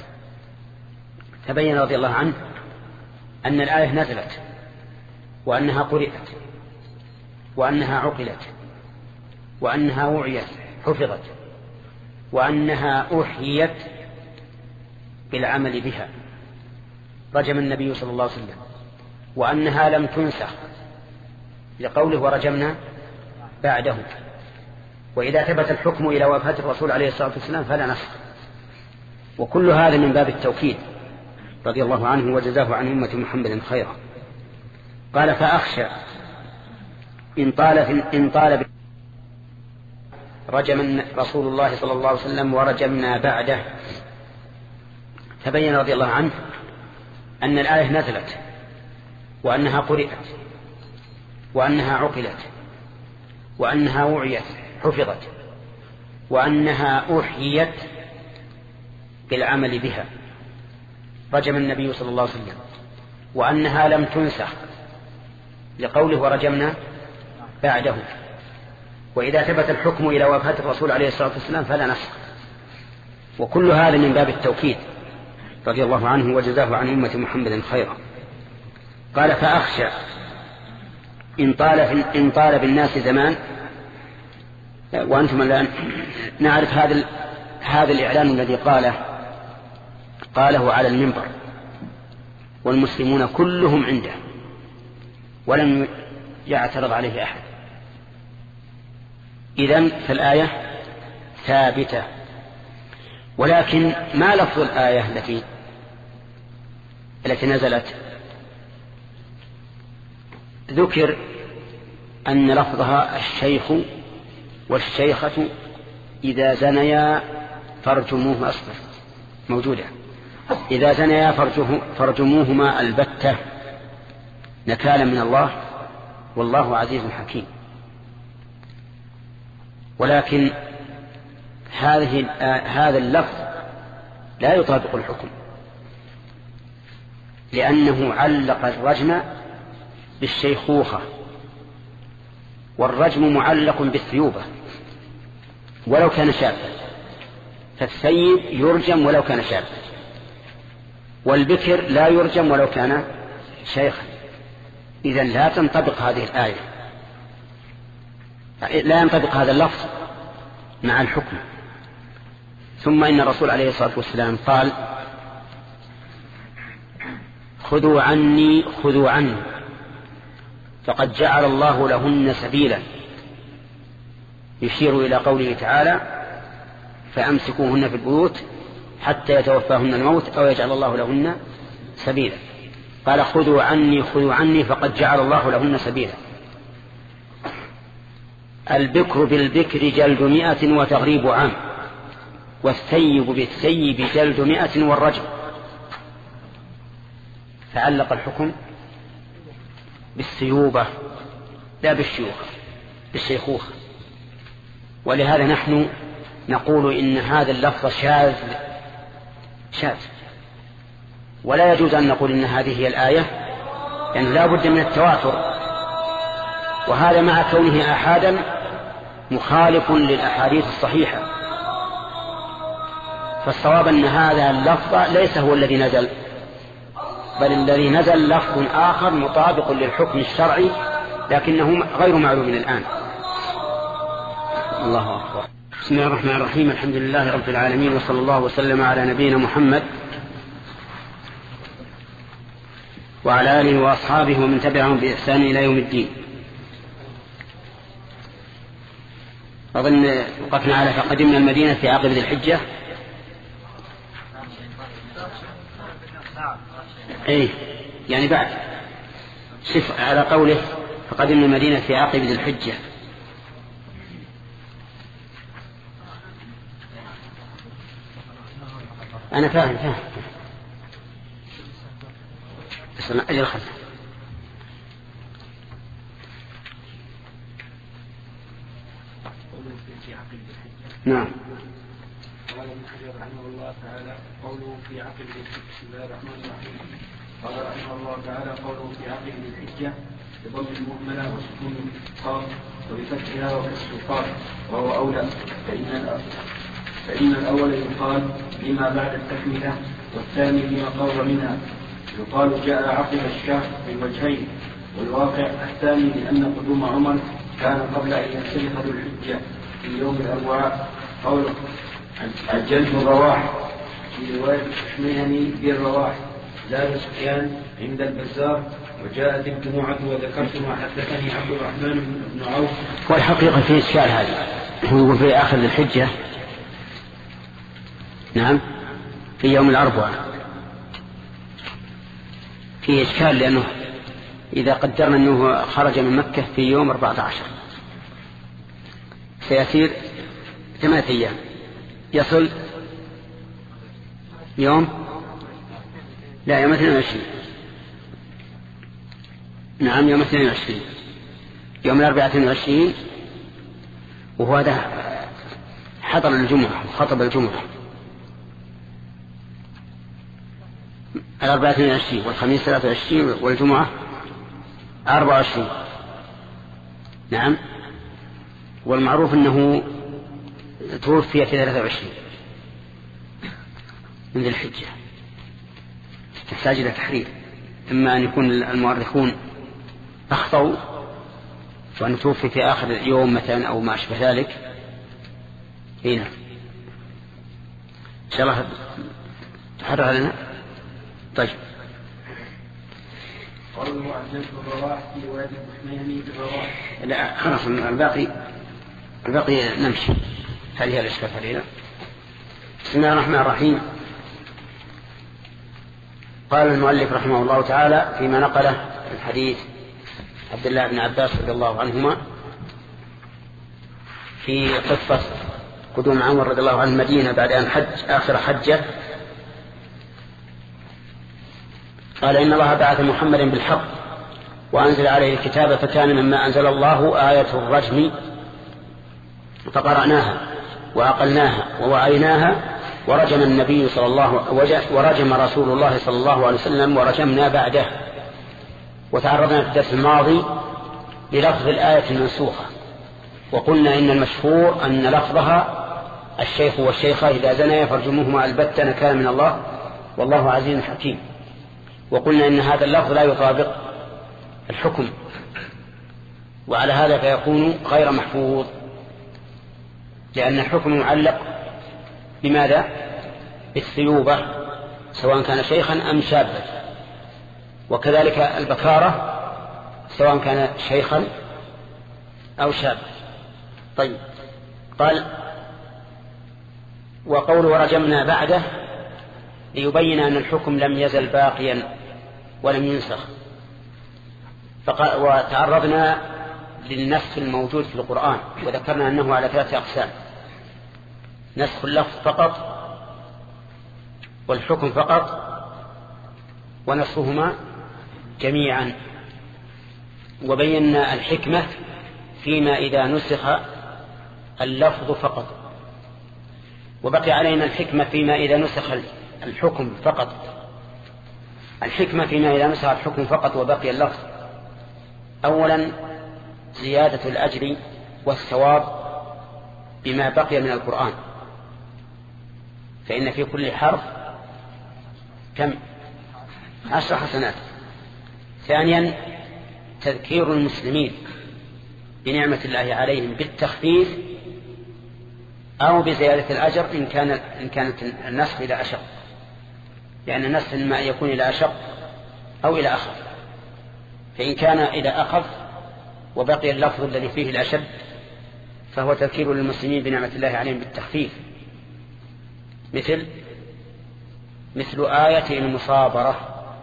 تبين رضي الله عنه أن الآية نزلت وأنها قرئت وأنها عقلت وأنها وعيت حفظت وأنها أحيت بالعمل بها، رجم النبي صلى الله عليه وسلم، وأنها لم تنسخ لقوله ورجمنا بعده. وإذا ثبت الحكم إلى وفاة الرسول عليه الصلاة والسلام فلا نسخ. وكل هذا من باب التوكيد رضي الله عنه وجزاه عن أمة محمد خيرا. قال فأخشى إن طال إن طال رجم رسول الله صلى الله عليه وسلم ورجمنا بعده. تبين رضي الله عنه أن الآية نزلت وأنها قرئت وأنها عقلت وأنها وعيت حفظت وأنها أحيت بالعمل بها رجم النبي صلى الله عليه وسلم، وأنها لم تنسخ لقوله ورجمنا بعده. وإذا ثبت الحكم إلى وفاة الرسول عليه الصلاة والسلام فلا نسخ. وكل هذا من باب التوكيد رضي الله عنه وجزاه عن أمة محمد خيرا. قال فأخشى إن طال, إن طال بالناس زمان. وأنتم الآن نعرف هذا هذا الإعلان الذي قاله قاله على المنبر والمسلمون كلهم عنده ولم يعترض عليه أحد. إذن فالآية ثابتة. ولكن ما لفظ الآية التي التي نزلت؟ ذكر أن لفظها الشيخ والشيخة إذا زنيا فرجموه أصلا موجودة. إذا زنيا فرجموهما البتة نكالا من الله والله عزيز حكيم. ولكن هذه هذا اللفظ لا يطابق الحكم، لأنه علق الرجم بالشيخوخة، والرجم معلق بالثيوبة ولو كان شابا، فالثيب يرجم ولو كان شابا، والبكر لا يرجم ولو كان شيخا. إذن لا تنطبق هذه الآية، لا ينطبق هذا اللفظ مع الحكم. ثم إن الرسول عليه الصلاة والسلام قال خذوا عني خذوا عني فقد جعل الله لهن سبيلا، يشير إلى قوله تعالى فأمسكوهن في البيوت حتى يتوفاهن الموت أو يجعل الله لهن سبيلا. قال خذوا عني خذوا عني فقد جعل الله لهن سبيلا. البكر بالبكر جلد مئة وتغريب عام، والثيب بالثيب جلد مئة والرجم. فعلق الحكم بالثيوبة لا بالشيوخ بالشيخوخة. ولهذا نحن نقول إن هذا اللفظ شاذ شاذ، ولا يجوز أن نقول إن هذه هي الآية، يعني لا بد من التواتر، وهذا مع كونه أحادا مخالف للأحاديث الصحيحة. فالصواب أن هذا اللفظ ليس هو الذي نزل، بل الذي نزل لفظ آخر مطابق للحكم الشرعي لكنه غير معلوم الآن. الله أكبر. بسم الله الرحمن الرحيم. الحمد لله رب العالمين، وصلى الله وسلم على نبينا محمد وعلى آله وأصحابه ومن تبعهم بإحسان إلى يوم الدين. أظن وقفنا على فقدمنا المدينة في عقب ذي الحجة. ايه يعني بعد شف على قوله فقدمنا المدينة في عقب ذي الحجة. أنا فاهم فاهم بس أنا أجل خلف. نعم. قال ابن حجر رحمه الله تعالى قوله في عقب ذي الحجة. بسم الله الرحمن الرحيم. قال رحمه الله تعالى قوله في عقب ذي الحجة بضم المهملة وسكون القاف وبفتحها وكسر القاف وهو أولى، فإن فإن الأول يقال لما بعد التكملة والثاني لما قرب منها. يقال جاء عقب الشهر بالوجهين، والواقع الثاني لأن قدوم عمر كان قبل أن ينسلخ ذو الحجة في يوم الأربعاء. قوله عجلت الرواح في رواية الشميهني بالرواح. زاد سفيان عند البزار وجاءت الجمعة وذكرت ما حدثني عبد الرحمن بن عوف. والحقيقة في إشكال هذا، هو في آخر الحجة، نعم في يوم الأربعاء في إشكال، لأنه إذا قدرنا أنه خرج من مكة في يوم أربعة عشر سيسير ثمانية أيام، يصل يوم لا يوم اثنين وعشرين، نعم يوم اثنين وعشرين، يوم الأربعاء اثنين وعشرين، وهو هذا حضر الجمعة وخطب الجمعة. الأربعاء اثنين وعشرين والخميس ثلاثة وعشرين والجمعة أربعة وعشرين، نعم. والمعروف أنه توفي في ثلاثة وعشرين من ذي الحجة، تحتاج إلى تحرير، إما أن يكون المؤرخون أخطأوا وأن توفي في آخر اليوم مثلا أو ما أشبه ذلك. هنا إن شاء الله تحرر لنا. طيب قوله عزلت الرواح في وادي الحميمي بالرواح. لا خلاص، الباقي الباقي نمشي. هذه هي الإشكال علينا. بسم الله الرحمن الرحيم. قال المؤلف رحمه الله تعالى فيما نقله الحديث عبد الله بن عباس رضي الله عنهما في قصة قدوم عمر رضي الله عنه المدينة بعد أن حج آخر حجة، قال إن الله بعث محمدا بالحق وأنزل عليه الكتاب، فكان مما أنزل الله آية الرجم، فقرأناها وعقلناها ووعيناها، ورجم النبي صلى الله ورجم رسول الله صلى الله عليه وسلم ورجمنا بعده. وتعرضنا في الدرس الماضي للفظ الآية المنسوخة، وقلنا إن المشهور أن لفظها الشيخ والشيخة إذا زنيا فارجموهما البتة نكالا من الله والله عزيز حكيم. وقلنا إن هذا اللفظ لا يطابق الحكم، وعلى هذا فيكون غير محفوظ، لأن الحكم معلق بماذا؟ بالثيوبة، سواء كان شيخا أم شابا، وكذلك البكارة سواء كان شيخا أو شابا. طيب قال وقول ورجمنا بعده ليبين أن الحكم لم يزل باقيا ولم ينسخ. وتعرضنا للنسخ الموجود في القرآن، وذكرنا أنه على ثلاثة أقسام: نسخ اللفظ فقط، والحكم فقط، ونسخهما جميعا. وبينا الحكمة فيما إذا نسخ اللفظ فقط، وبقي علينا الحكمة فيما إذا نسخ الحكم فقط. الحكمة فيما إذا نسخ الحكم فقط وبقي اللفظ: أولا زيادة الأجر والثواب بما بقي من القرآن، فإن في كل حرف كم؟ عشر حسنات. ثانيا تذكير المسلمين بنعمة الله عليهم بالتخفيف أو بزيادة الأجر إن كان إن كانت النسخ إلى أشق، لأن النسخ ما يكون إلى أشق أو إلى أخف، فإن كان إلى أخف وبقي اللفظ الذي فيه الأشد فهو تذكير للمسلمين بنعمة الله عليهم بالتخفيف، مثل مثل آية المصابرة،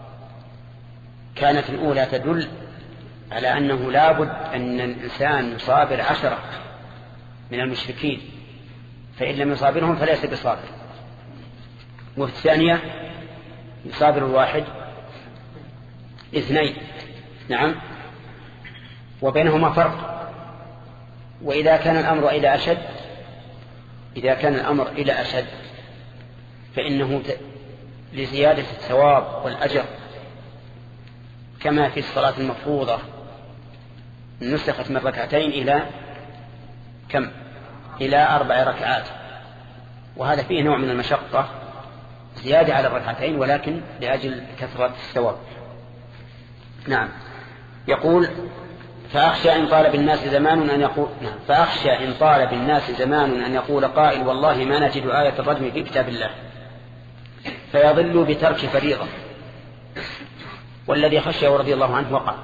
كانت الأولى تدل على أنه لابد أن الإنسان يصابر عشرة من المشركين، فإن لم يصابرهم فليس بصابر. وفي الثانية يصابر الواحد اثنين، نعم، وبينهما فرق. وإذا كان الأمر إلى أشد إذا كان الأمر إلى أشد فإنه لزيادة الثواب والأجر، كما في الصلاة المفروضة نسخت من ركعتين إلى كم؟ إلى أربع ركعات، وهذا فيه نوع من المشقة، زيادة على الركعتين ولكن لأجل كثرة الثواب. نعم. يقول فأخشى إن طال بالناس زمان أن يقول نعم فأخشى إن طال بالناس زمان أن يقول قائل والله ما نجد آية الرجم في كتاب الله، فيضل بترك فريضة والذي خشيه رضي الله عنه وقع،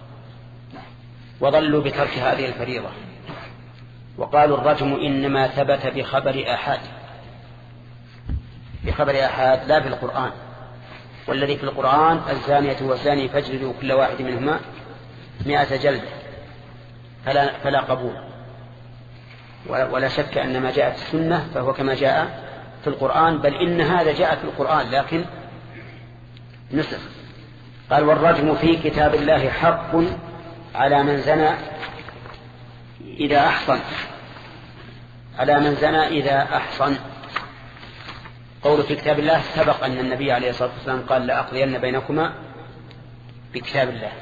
وظلوا بترك هذه الفريضة، وقالوا الرجم إنما ثبت بخبر آحاد، بخبر آحاد لا في القرآن، والذي في القرآن الزانية والزاني فاجلدوا كل واحد منهما مئة جلدة، فلا, فلا قبول. ولا شك أن ما جاءت السنة فهو كما جاء في القرآن، بل إن هذا جاء في القرآن لكن نسخ. قال والرجم في كتاب الله حق على من زنى إذا أحصن، على من زنى إذا أحصن. قول في كتاب الله سبق أن النبي عليه الصلاة والسلام قال لأقضين بينكما بكتاب الله.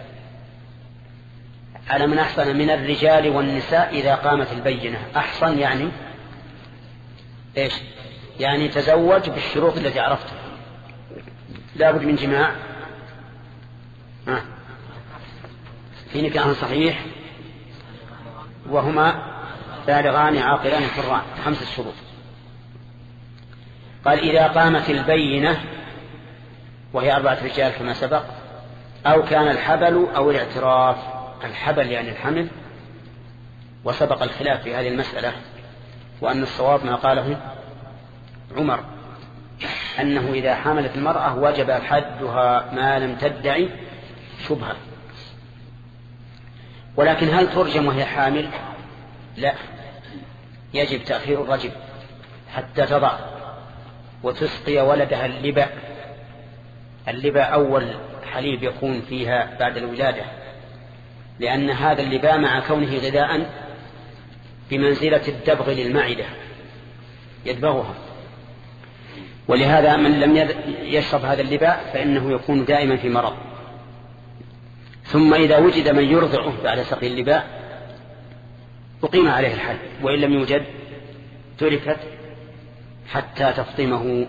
على من أحصن من الرجال والنساء إذا قامت البينة. أحصن يعني إيش؟ يعني تزوج بالشروط التي عرفتها، لا بد من جماع، ها في نكاح صحيح، وهما بالغان عاقلان حران، خمس الشروط. قال إذا قامت البينة وهي أربعة رجال كما سبق، أو كان الحبل أو الاعتراف. الحبل يعني الحمل، وسبق الخلاف في هذه المسألة، وأن الصواب ما قاله عمر أنه إذا حملت المرأة وجب حدها ما لم تدعي شبهة. ولكن هل ترجم وهي حامل؟ لا، يجب تأخير الرجم حتى تضع وتسقي ولدها اللبا. اللبا أول حليب يكون فيها بعد الولادة، لأن هذا اللبا مع كونه غذاء بمنزلة الدبغ للمعدة يدبغها، ولهذا من لم يشرب هذا اللبا فإنه يكون دائما في مرض. ثم إذا وجد من يرضعه بعد سقي اللبا أقيم عليه الحد، وإن لم يوجد تركت حتى تفطمه.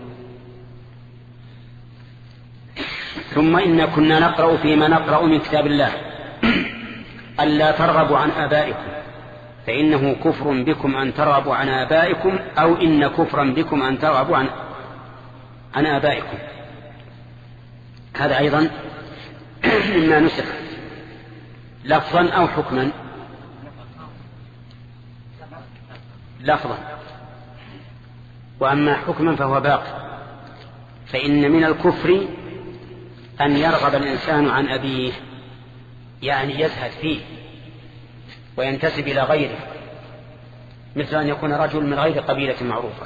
ثم إن كنا نقرأ فيما نقرأ من كتاب الله ألا ترغبوا عن آبائكم فإنه كفر بكم أن ترغبوا عن آبائكم، أو إن كفرا بكم أن ترغبوا عن عن آبائكم. هذا أيضا مما نسخ لفظا أو حكما. لفظا، وأما حكما فهو باق. فإن من الكفر أن يرغب الإنسان عن أبيه، يعني يزهد فيه وينتسب إلى غيره، مثل أن يكون رجل من غير قبيلة معروفة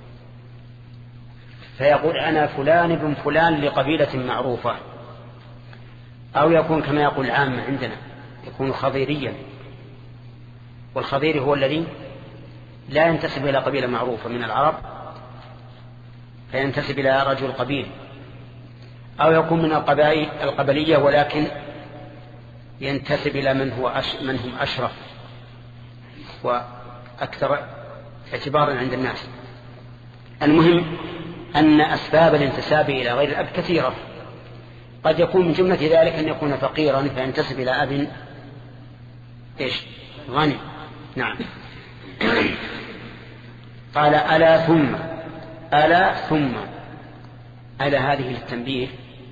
فيقول أنا فلان ابن فلان لقبيلة معروفة، أو يكون كما يقول العامة عندنا يكون خضيريا، والخضيري هو الذي لا ينتسب إلى قبيلة معروفة من العرب فينتسب إلى رجل قبيل، أو يكون من القبائل القبلية ولكن ينتسب إلى من هو أش... من هم أشرف وأكثر اعتبارا عند الناس. المهم أن أسباب الانتساب إلى غير الأب كثيرة، قد يكون من جملة ذلك أن يكون فقيرا فينتسب إلى أب إيش غني. نعم. قال ألا ثم ألا ثم ألا هذه للتنبيه،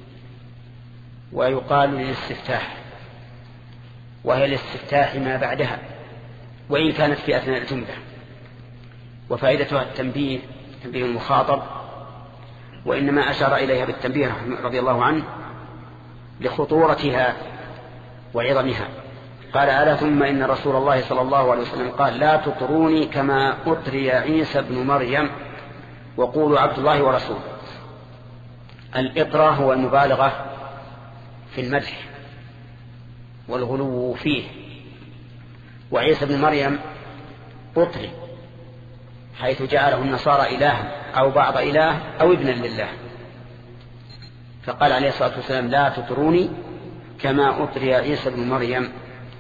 ويقال للاستفتاح، وهي الاستفتاح ما بعدها وإن كانت في أثناء الجملة، وفائدتها التنبيه، تنبيه المخاطب، وإنما أشار إليها بالتنبيه رضي الله عنه لخطورتها وعظمها. قال ألا ثم إن رسول الله صلى الله عليه وسلم قال لا تطروني كما أطري عيسى بن مريم وقولوا عبد الله ورسوله. الإطراء هو المبالغة في المدح والغلو فيه، وعيسى بن مريم أطري حيث جعله النصارى إلها أو بعض إله أو ابنا لله، فقال عليه الصلاة والسلام لا تطروني كما أطري عيسى بن مريم.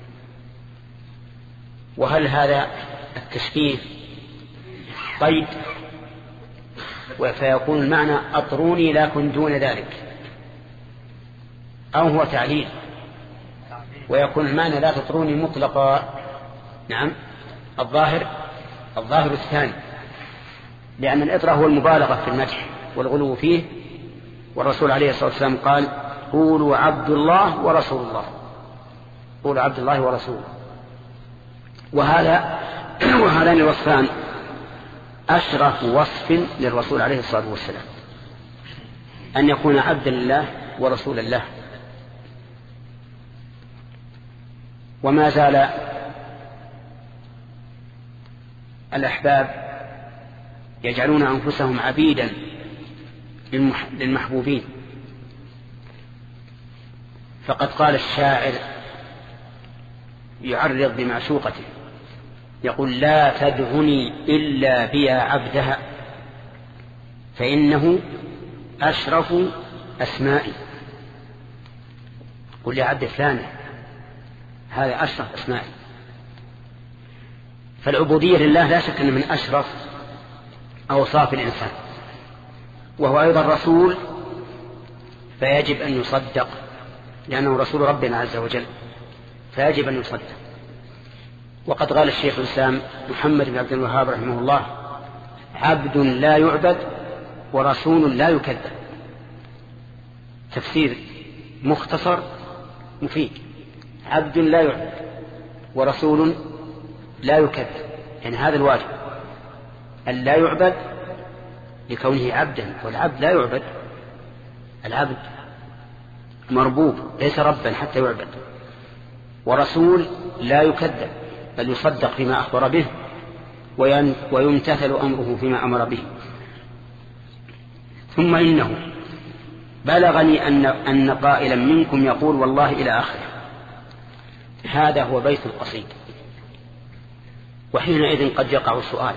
وهل هذا التشبيه قيد فيكون المعنى أطروني لكن دون ذلك، أو هو تعليل ويكون المعنى لا تطروني مطلقا؟ نعم، الظاهر الظاهر الثاني، لأن الإطراء هو المبالغة في المدح والغلو فيه، والرسول عليه الصلاة والسلام قال قولوا عبد الله ورسول الله، قولوا عبد الله ورسوله. وهذا وهذان الوصفان أشرف وصف للرسول عليه الصلاة والسلام، أن يكون عبدا لله ورسول الله. وما زال الأحباب يجعلون أنفسهم عبيدا للمحبوبين، فقد قال الشاعر يعرض بمعشوقته يقول: لا تدعني إلا بيا عبدها فإنه أشرف أسمائي. قل يا عبد فلان، هذا أشرف أسمائي. فالعبودية لله لا شك أن من أشرف أوصاف الإنسان، وهو أيضا رسول، فيجب أن يصدق لأنه رسول ربنا عز وجل، فيجب أن يصدق. وقد قال الشيخ الإسلام محمد بن عبد الوهاب رحمه الله: عبد لا يعبد ورسول لا يكذب. تفسير مختصر مفيد: عبد لا يعبد ورسول لا يكذب، يعني هذا الواجب أن لا يعبد لكونه عبدا، والعبد لا يعبد، العبد مربوب ليس ربا حتى يعبد. ورسول لا يكذب بل يصدق فيما أخبر به ويمتثل أمره فيما أمر به. ثم إنه بلغني أن, أن قائلا منكم يقول والله إلى آخره. هذا هو بيت القصيد. وحينئذ قد يقع السؤال: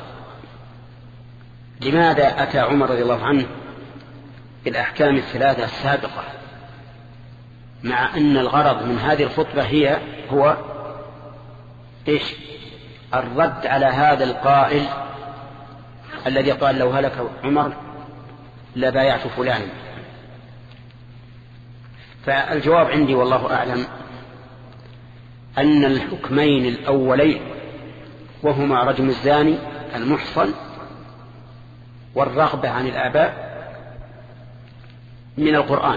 لماذا أتى عمر رضي الله عنه بالأحكام الثلاثة السابقة، مع أن الغرض من هذه الخطبة هي هو إيش؟ الرد على هذا القائل الذي قال: لو هلك عمر لبايعت فلانا. فالجواب عندي والله أعلم أن الحكمين الأولين، وهما رجم الزاني المحصن والرغبة عن الآباء، من القرآن،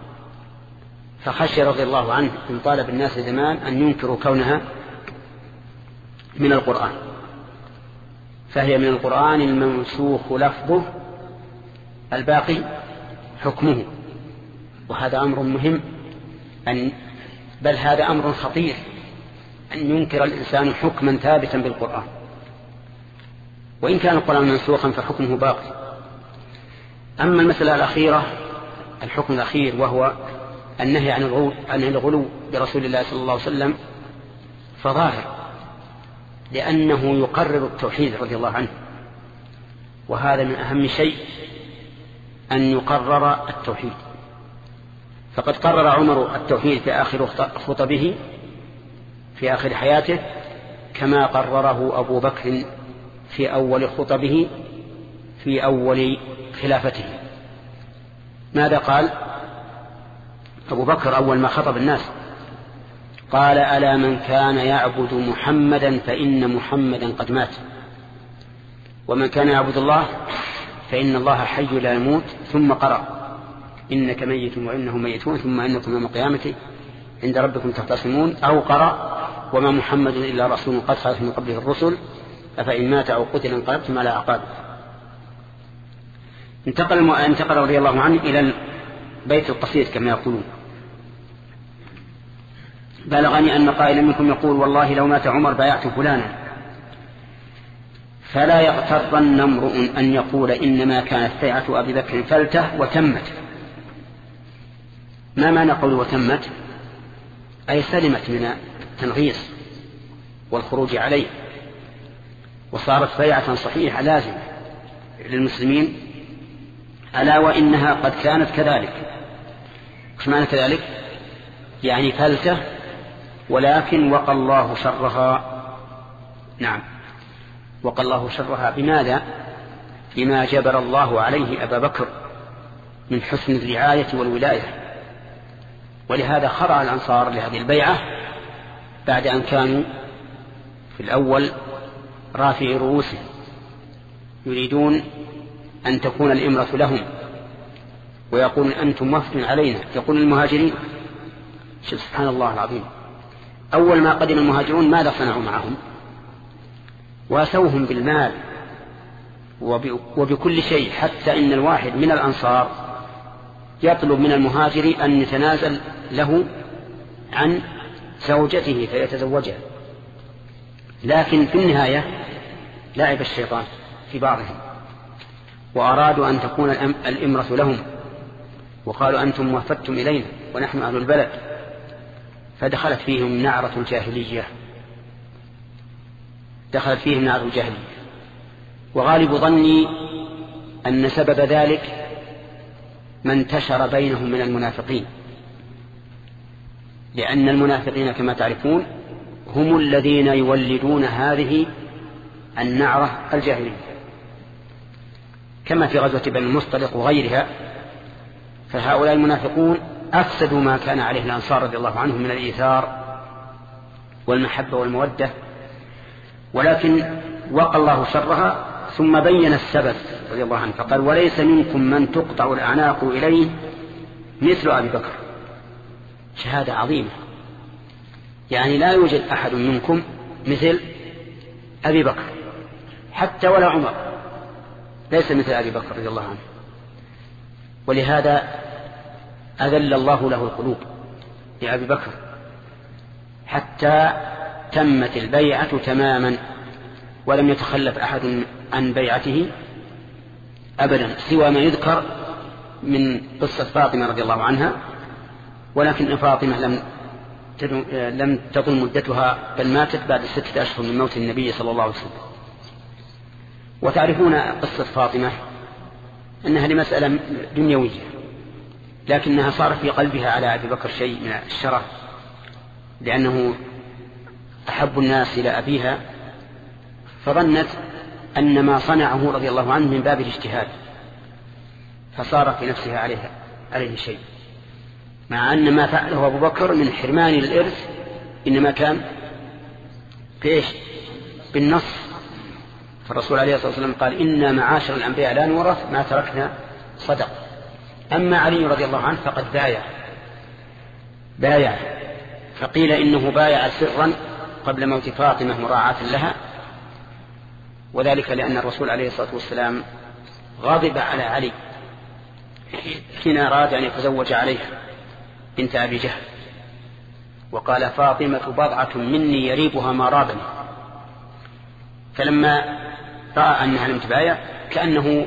فخشي رضي الله عنه إن طالب الناس زمان أن ينكروا كونها من القرآن، فهي من القرآن المنسوخ لفظه الباقي حكمه. وهذا أمر مهم، أن بل هذا أمر خطير أن ينكر الإنسان حكما ثابتا بالقرآن، وإن كان القرآن منسوخا فحكمه باقي. أما المسألة الأخيرة، الحكم الأخير، وهو النهي عن الغلو, عن الغلو برسول الله صلى الله عليه وسلم، فظاهر، لأنه يقرر التوحيد رضي الله عنه، وهذا من أهم شيء أن يقرر التوحيد. فقد قرر عمر التوحيد في آخر خطبه في آخر حياته، كما قرره أبو بكر في أول خطبه في أول خلافته. ماذا قال أبو بكر أول ما خطب الناس؟ قال: ألا من كان يعبد محمدا فإن محمدا قد مات، ومن كان يعبد الله فإن الله حي لا يموت. ثم قرأ: إنك ميت وإنهم ميتون ثم إنكم يوم القيامة عند ربكم تختصمون. أو قرأ: وما محمد إلا رسول قد خلت من قبله الرسل أفإن مات أو قتل انقلبتم على أعقابكم. انتقل انتقل رضي الله عنه إلى بيت القصيد كما يقولون: بلغني أن قائلا منكم يقول والله لو مات عمر بايعت فلانا، فلا يغترن امرؤ أن يقول إنما كانت بيعة أبي بكر فلته وتمت. ما معنى قول وتمت؟ أي سلمت من التنغيص والخروج عليه، وصارت بيعة صحيحة لازمة للمسلمين، ألا وإنها قد كانت كذلك. وش معنى كذلك؟ يعني فلته، ولكن وقى الله شرها. نعم، وقى الله شرها. بماذا؟ بما جبر الله عليه أبا بكر من حسن الرعاية والولاية. ولهذا خضع الأنصار لهذه البيعة بعد أن كانوا في الأول رافعي رؤوسهم يريدون أن تكون الإمرة لهم، ويقول أنتم وفد علينا، يقول المهاجرين. شوف سبحان الله العظيم، أول ما قدم المهاجرون ماذا صنعوا معهم؟ واسوهم بالمال وبكل شيء، حتى إن الواحد من الأنصار يطلب من المهاجر أن يتنازل له عن زوجته فيتزوجها، لكن في النهاية لعب الشيطان في بعضهم وأرادوا أن تكون الإمرة لهم، وقالوا أنتم وفدتم إلينا ونحن أهل البلد، فدخلت فيهم نعرة الجاهلية دخلت فيهم نعرة الجاهلية وغالب ظني أن سبب ذلك ما انتشر بينهم من المنافقين، لأن المنافقين كما تعرفون هم الذين يولدون هذه النعرة الجاهلية، كما في غزوة بني المصطلق وغيرها. فهؤلاء المنافقون أفسدوا ما كان عليه الأنصار رضي الله عنهم من الإيثار والمحبة والمودة، ولكن وقى الله شرها ثم بين السبب رضي الله عنه فقال: وليس منكم من تقطع الأعناق إليه مثل أبي بكر. شهادة عظيمة، يعني لا يوجد أحد منكم مثل أبي بكر، حتى ولا عمر ليس مثل أبي بكر رضي الله عنه. ولهذا أذل الله له القلوب لأبي بكر حتى تمت البيعة تماما، ولم يتخلف أحد عن بيعته أبدا سوى ما يذكر من قصة فاطمة رضي الله عنها، ولكن فاطمة لم لم تطل مدتها بل ماتت بعد ستة أشهر من موت النبي صلى الله عليه وسلم. وتعرفون قصة فاطمة أنها لمسألة دنيوية، لكنها صار في قلبها على أبي بكر شيء من الشرف، لأنه أحب الناس إلى أبيها، فظنت أن ما صنعه رضي الله عنه من باب الاجتهاد، فصار في نفسها عليه, عليه شيء، مع أن ما فعله أبو بكر من حرمان الإرث إنما كان في إيش؟ بالنص. فالرسول عليه الصلاة والسلام قال: إنا معاشر الأنبياء لا نورث ما تركنا صدق. أما علي رضي الله عنه فقد بايع بايع فقيل إنه بايع سرا قبل موت فاطمة مراعاة لها، وذلك لأن الرسول عليه الصلاة والسلام غضب على علي حين أراد أن يتزوج عليها بنت أبي جهل، وقال: فاطمة بضعة مني يريبها ما رابني. فلما رأى أنها لم تبايع كأنه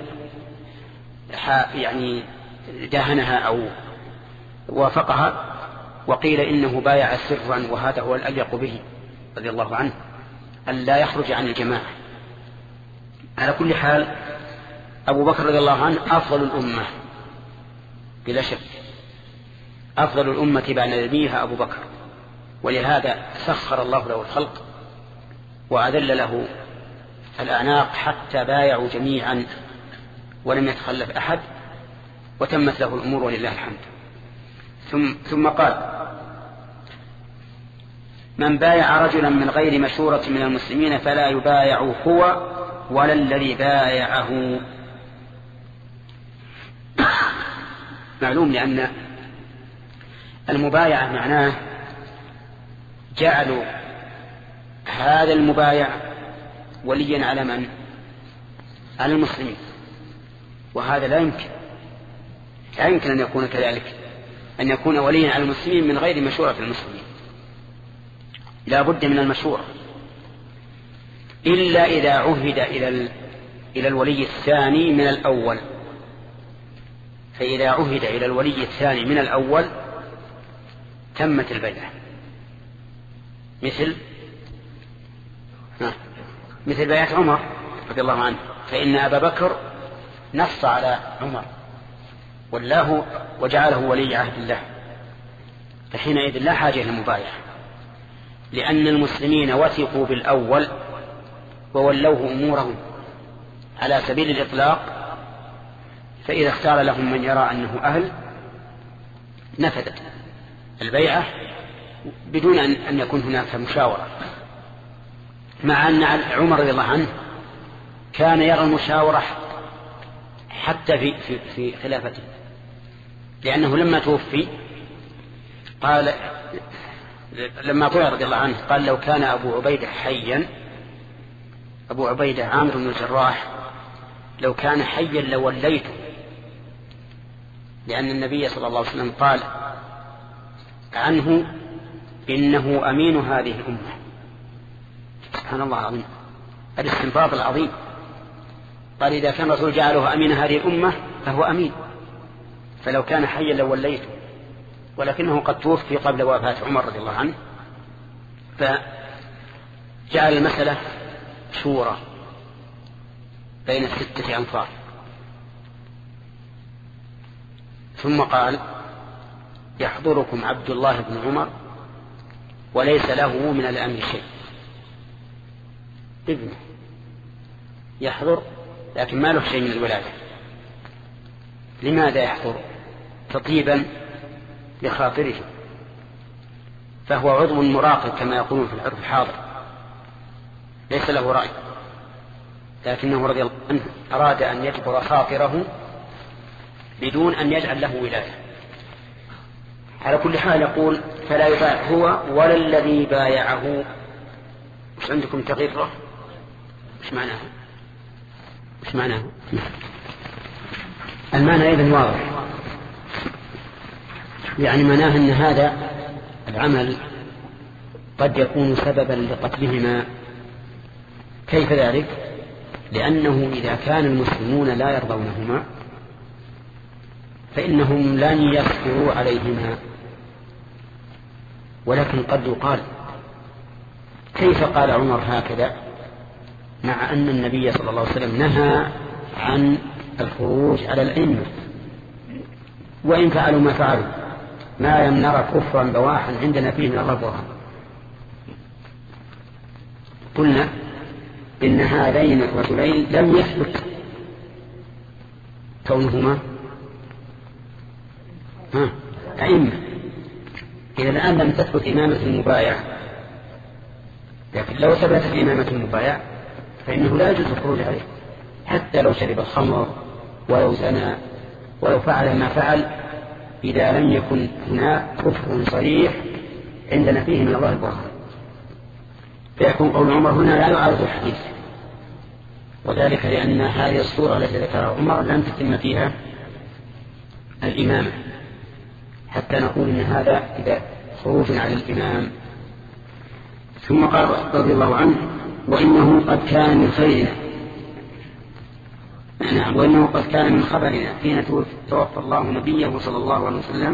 يعني داهنها أو وافقها، وقيل إنه بايع سرا، وهذا هو الأليق به رضي الله عنه أن لا يخرج عن الجماعة. على كل حال أبو بكر رضي الله عنه أفضل الأمة بلا شك، أفضل الأمة بعد نبيها أبو بكر، ولهذا سخر الله له الخلق وأذل له الأعناق حتى بايعوا جميعا ولم يتخلف أحد، وتمت له الأمور ولله الحمد. ثم, ثم قال: من بايع رجلا من غير مشورة من المسلمين فلا يبايع هو ولا الذي بايعه. معلوم لأن المبايعة معناه جعلوا هذا المبايع وليا على من؟ على المسلمين، وهذا لا يمكن لا يمكن أن يكون كذلك، أن يكون وليا على المسلمين من غير مشورة المسلمين، لا بد من المشورة، إلا إذا عهد إلى إلى الولي الثاني من الأول. فإذا عهد إلى الولي الثاني من الأول تمت البيعة، مثل مثل بيعة عمر رضي الله عنه، فإن أبا بكر نص على عمر والله وجعله ولي عهد الله، فحينئذ لا حاجة للمبايعة، لأن المسلمين وثقوا بالأول وولوه أمورهم على سبيل الإطلاق، فإذا اختار لهم من يرى أنه أهل نفذت البيعة بدون أن يكون هناك مشاورة، مع أن عمر رضي الله عنه كان يرى المشاورة حتى في, في, في خلافته، لأنه لما توفي قال لما طلع رضي الله عنه قال لو كان أبو عبيدة حيا، أبو عبيدة عامر بن الجراح، لو كان حيا لوليته، لأن النبي صلى الله عليه وسلم قال عنه إنه أمين هذه الأمة. سبحان الله العظيم، الاستنباط العظيم. قال إذا كان الرسول جعله أمين هذه الأمة فهو أمين، فلو كان حيا لوليته، ولكنه قد توفي قبل وفاة عمر رضي الله عنه، فجعل المسألة شورى بين ستة أنفار. ثم قال يحضركم عبد الله بن عمر وليس له من الأمر شيء. ابنه يحضر لكن ما له شيء من الولاية. لماذا يحضر؟ تطيبا لخاطره، فهو عضو مراقب كما يقولون في العرف الحاضر، ليس له رأي، لكنه رضي الله عنه أراد أن يجبر خاطره بدون أن يجعل له ولاية. على كل حال يقول فلا يبايع هو ولا الذي بايعه. مش عندكم تغيره؟ مش معناه؟ مش معناه؟ المعنى أيضا واضح، يعني معناه أن هذا العمل قد يكون سببا لقتلهما. كيف ذلك؟ لأنه إذا كان المسلمون لا يرضونهما فإنهم لن يصبروا عليهما. ولكن قد يقال كيف قال عمر هكذا مع أن النبي صلى الله عليه وسلم نهى عن الخروج على الأئمة، وإن فعلوا ما فعلوا ما لم نرى كفرا بواحا عندنا فيه من الله برهان. قلنا إن هذين الرجلين لم يثبت كونهما ها أئمة، إذا الآن لم تثبت إمامة المبايع، لكن لو ثبتت إمامة المبايع فإنه لا يجوز الخروج عليه، حتى لو شرب الخمر ولو زنى ولو فعل ما فعل، إذا لم يكن هناك كفر صريح عندنا فيه من الله البرهان، فيكون قول عمر هنا لا يعارض الحديث. وذلك لأن هذه الصورة التي ذكرها عمر لم تتم فيها الإمامة، حتى نقول إن هذا إذا خروج على الإمام. ثم قال رضي الله عنه وإنه قد كان من خيرنا، نعم، وإنه قد كان من خبرنا حين توفى الله نبيه صلى الله عليه وسلم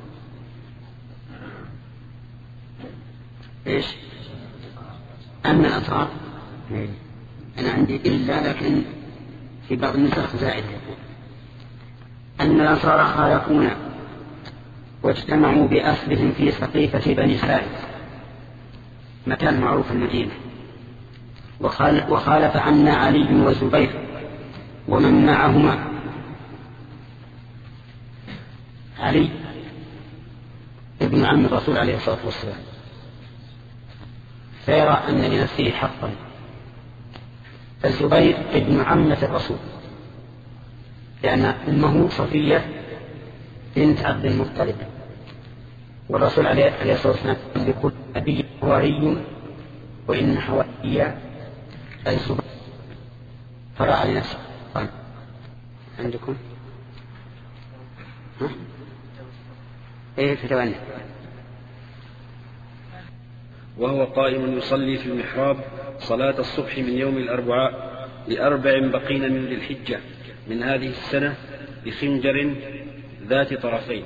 إيش؟ أن الأنصار، أنا عندي إلا لكن في بعض النسخ زائد يقول أن الأنصار خالفونا واجتمعوا بأسرهم في سقيفة بني ساعد، مكان معروف في المدينة، وخالف عنا علي وزبير ومن معهما. علي ابن عم الرسول عليه الصلاة والسلام فيرى أن لنفسه حقا، الزبير ابن عمة الرسول لأن أمه صفية بنت عبد المطلب، والرسول عليه الصلاة والسلام لكل أبي حواري وإن حواري الزبير، فرأى لنفسه. طيب عندكم ها؟ ايه فتواني وهو قائم يصلي في المحراب صلاة الصبح من يوم الأربعاء لأربع بقين من ذي الحجة من هذه السنة بخنجر ذات طرفين.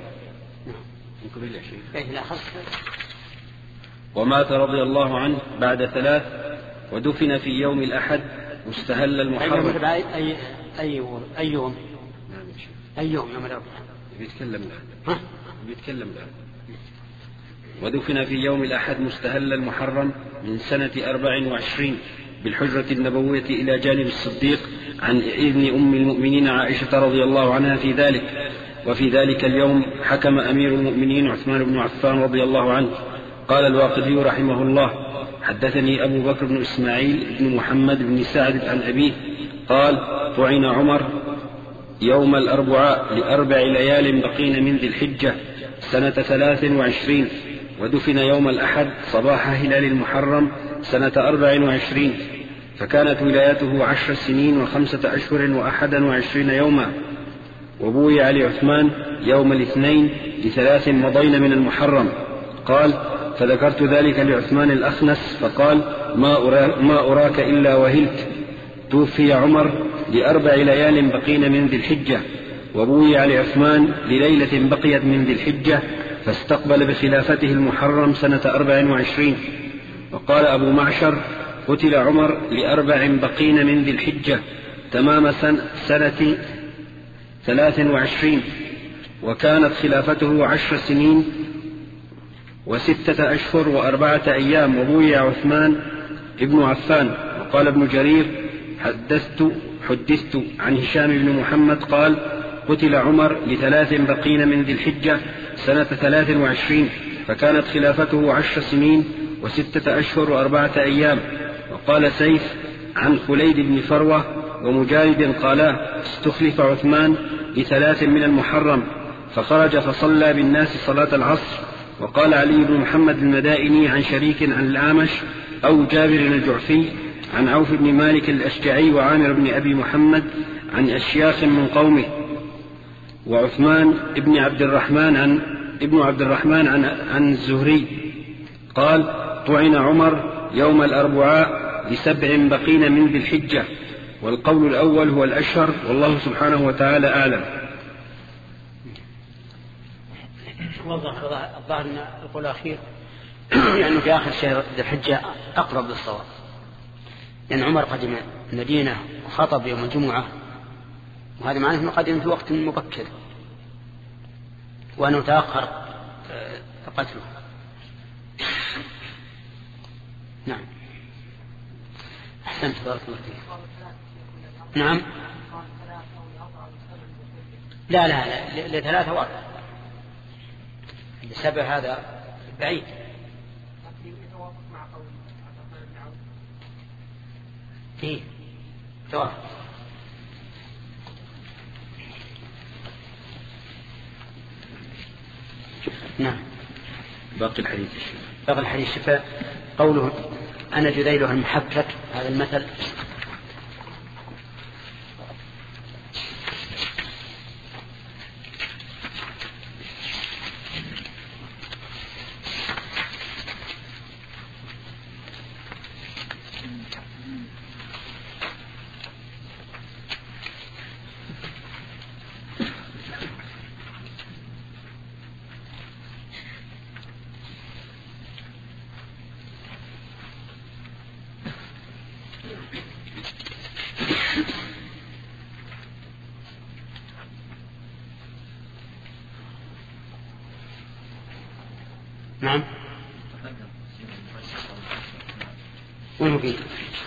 ومات رضي الله عنه بعد ثلاث، ودفن في يوم الأحد مستهل المحرم. أي أي يوم أي يوم أي يوم يوم الأربعاء بيتكلم الآن بيتكلم الآن ودفن في يوم الأحد مستهل المحرم من سنة أربع وعشرين بالحجرة النبوية إلى جانب الصديق عن إذن أم المؤمنين عائشة رضي الله عنها في ذلك. وفي ذلك اليوم حكم أمير المؤمنين عثمان بن عفان رضي الله عنه. قال الواقدي رحمه الله حدثني أبو بكر بن إسماعيل بن محمد بن سعد عن أبيه قال طعن عمر يوم الأربعاء لأربع ليال بقين من ذي الحجة سنة ثلاث وعشرين، ودفن يوم الأحد صباح هلال المحرم سنة أربع وعشرين، فكانت ولايته عشر سنين وخمسة أشهر وأحدا وعشرين يوما. وبويع لعثمان يوم الاثنين لثلاث مضين من المحرم. قال: فذكرت ذلك لعثمان الأخنس فقال: ما, أرا ما أراك إلا وهلت. توفي عمر لأربع ليال بقين من ذي الحجة، وبويع لعثمان لليلة بقيت من ذي الحجة، فاستقبل بخلافته المحرم سنة أربع وعشرين. وقال أبو معشر: قتل عمر لأربع بقين من ذي الحجة تمام سنة ثلاث وعشرين، وكانت خلافته عشر سنين وستة أشهر وأربعة أيام. وبويع عثمان ابن عفان. وقال ابن جرير: حدثت, حدثت عن هشام بن محمد قال: قتل عمر لثلاث بقين من ذي الحجة سنة ثلاث وعشرين، فكانت خلافته عشر سنين وستة أشهر وأربعة أيام. وقال سيف عن خليد بن فروة ومجالد قالا: استخلف عثمان لثلاث من المحرم، فخرج فصلى بالناس صلاة العصر. وقال علي بن محمد المدائني عن شريك عن الأعمش أو جابر الجعفي عن عوف بن مالك الأشجعي وعامر بن أبي محمد عن أشياخ من قومه. وعثمان ابن عبد الرحمن عن ابن عبد الرحمن عن, عن الزهري قال: طعن عمر يوم الأربعاء لسبع بقين من ذي الحجة. والقول الأول هو الأشهر، والله سبحانه وتعالى أعلم. الظاهر أن القول الأخير لأنه في آخر شهر ذي الحجة أقرب للصواب، لأن عمر قدم المدينة وخطب يوم الجمعة، وهذا معناه أنه قدم في وقت مبكر وأنه تأخر قتله. نعم أحسنت بارك الله فيك. نعم لا لا لا لثلاثة وأربعة، لسبع هذا بعيد. إيه توافق. نعم باقي الحديث باقي الحديث شفاء. قوله: أنا جذيلها المحكك، هذا المثل نعم والمفيد.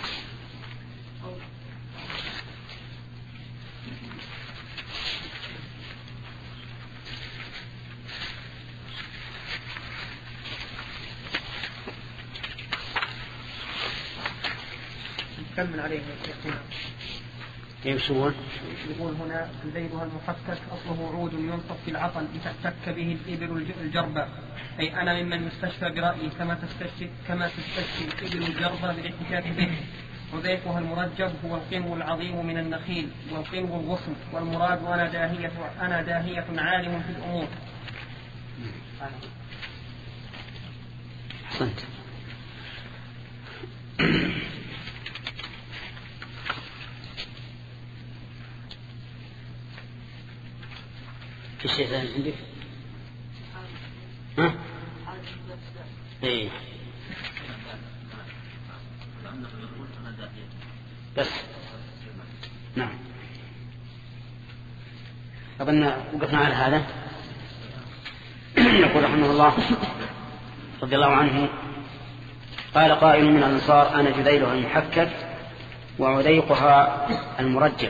نكمل عليه يمشون. يقول هنا: جذيلها المحكك أصله عود ينصب في العطن لتحتك به الإبل الجربة، أي أنا ممن يستشفى برأيي كما تستشفي كما تستشفي الإبل الجربة بالاحتكاك به. وذيقها المرجب هو القنو العظيم من النخيل، والقنو الغصن، والمراد أنا داهية أنا داهية عالم في الأمور. أحسنت. في شيء ثاني عندك؟ ها؟ ايه بس نعم. أظن وقفنا على هذا. يقول رحمه الله رضي الله عنه: قال قائل من الأنصار: أنا جذيلها المحكك وعذيقها المرجب.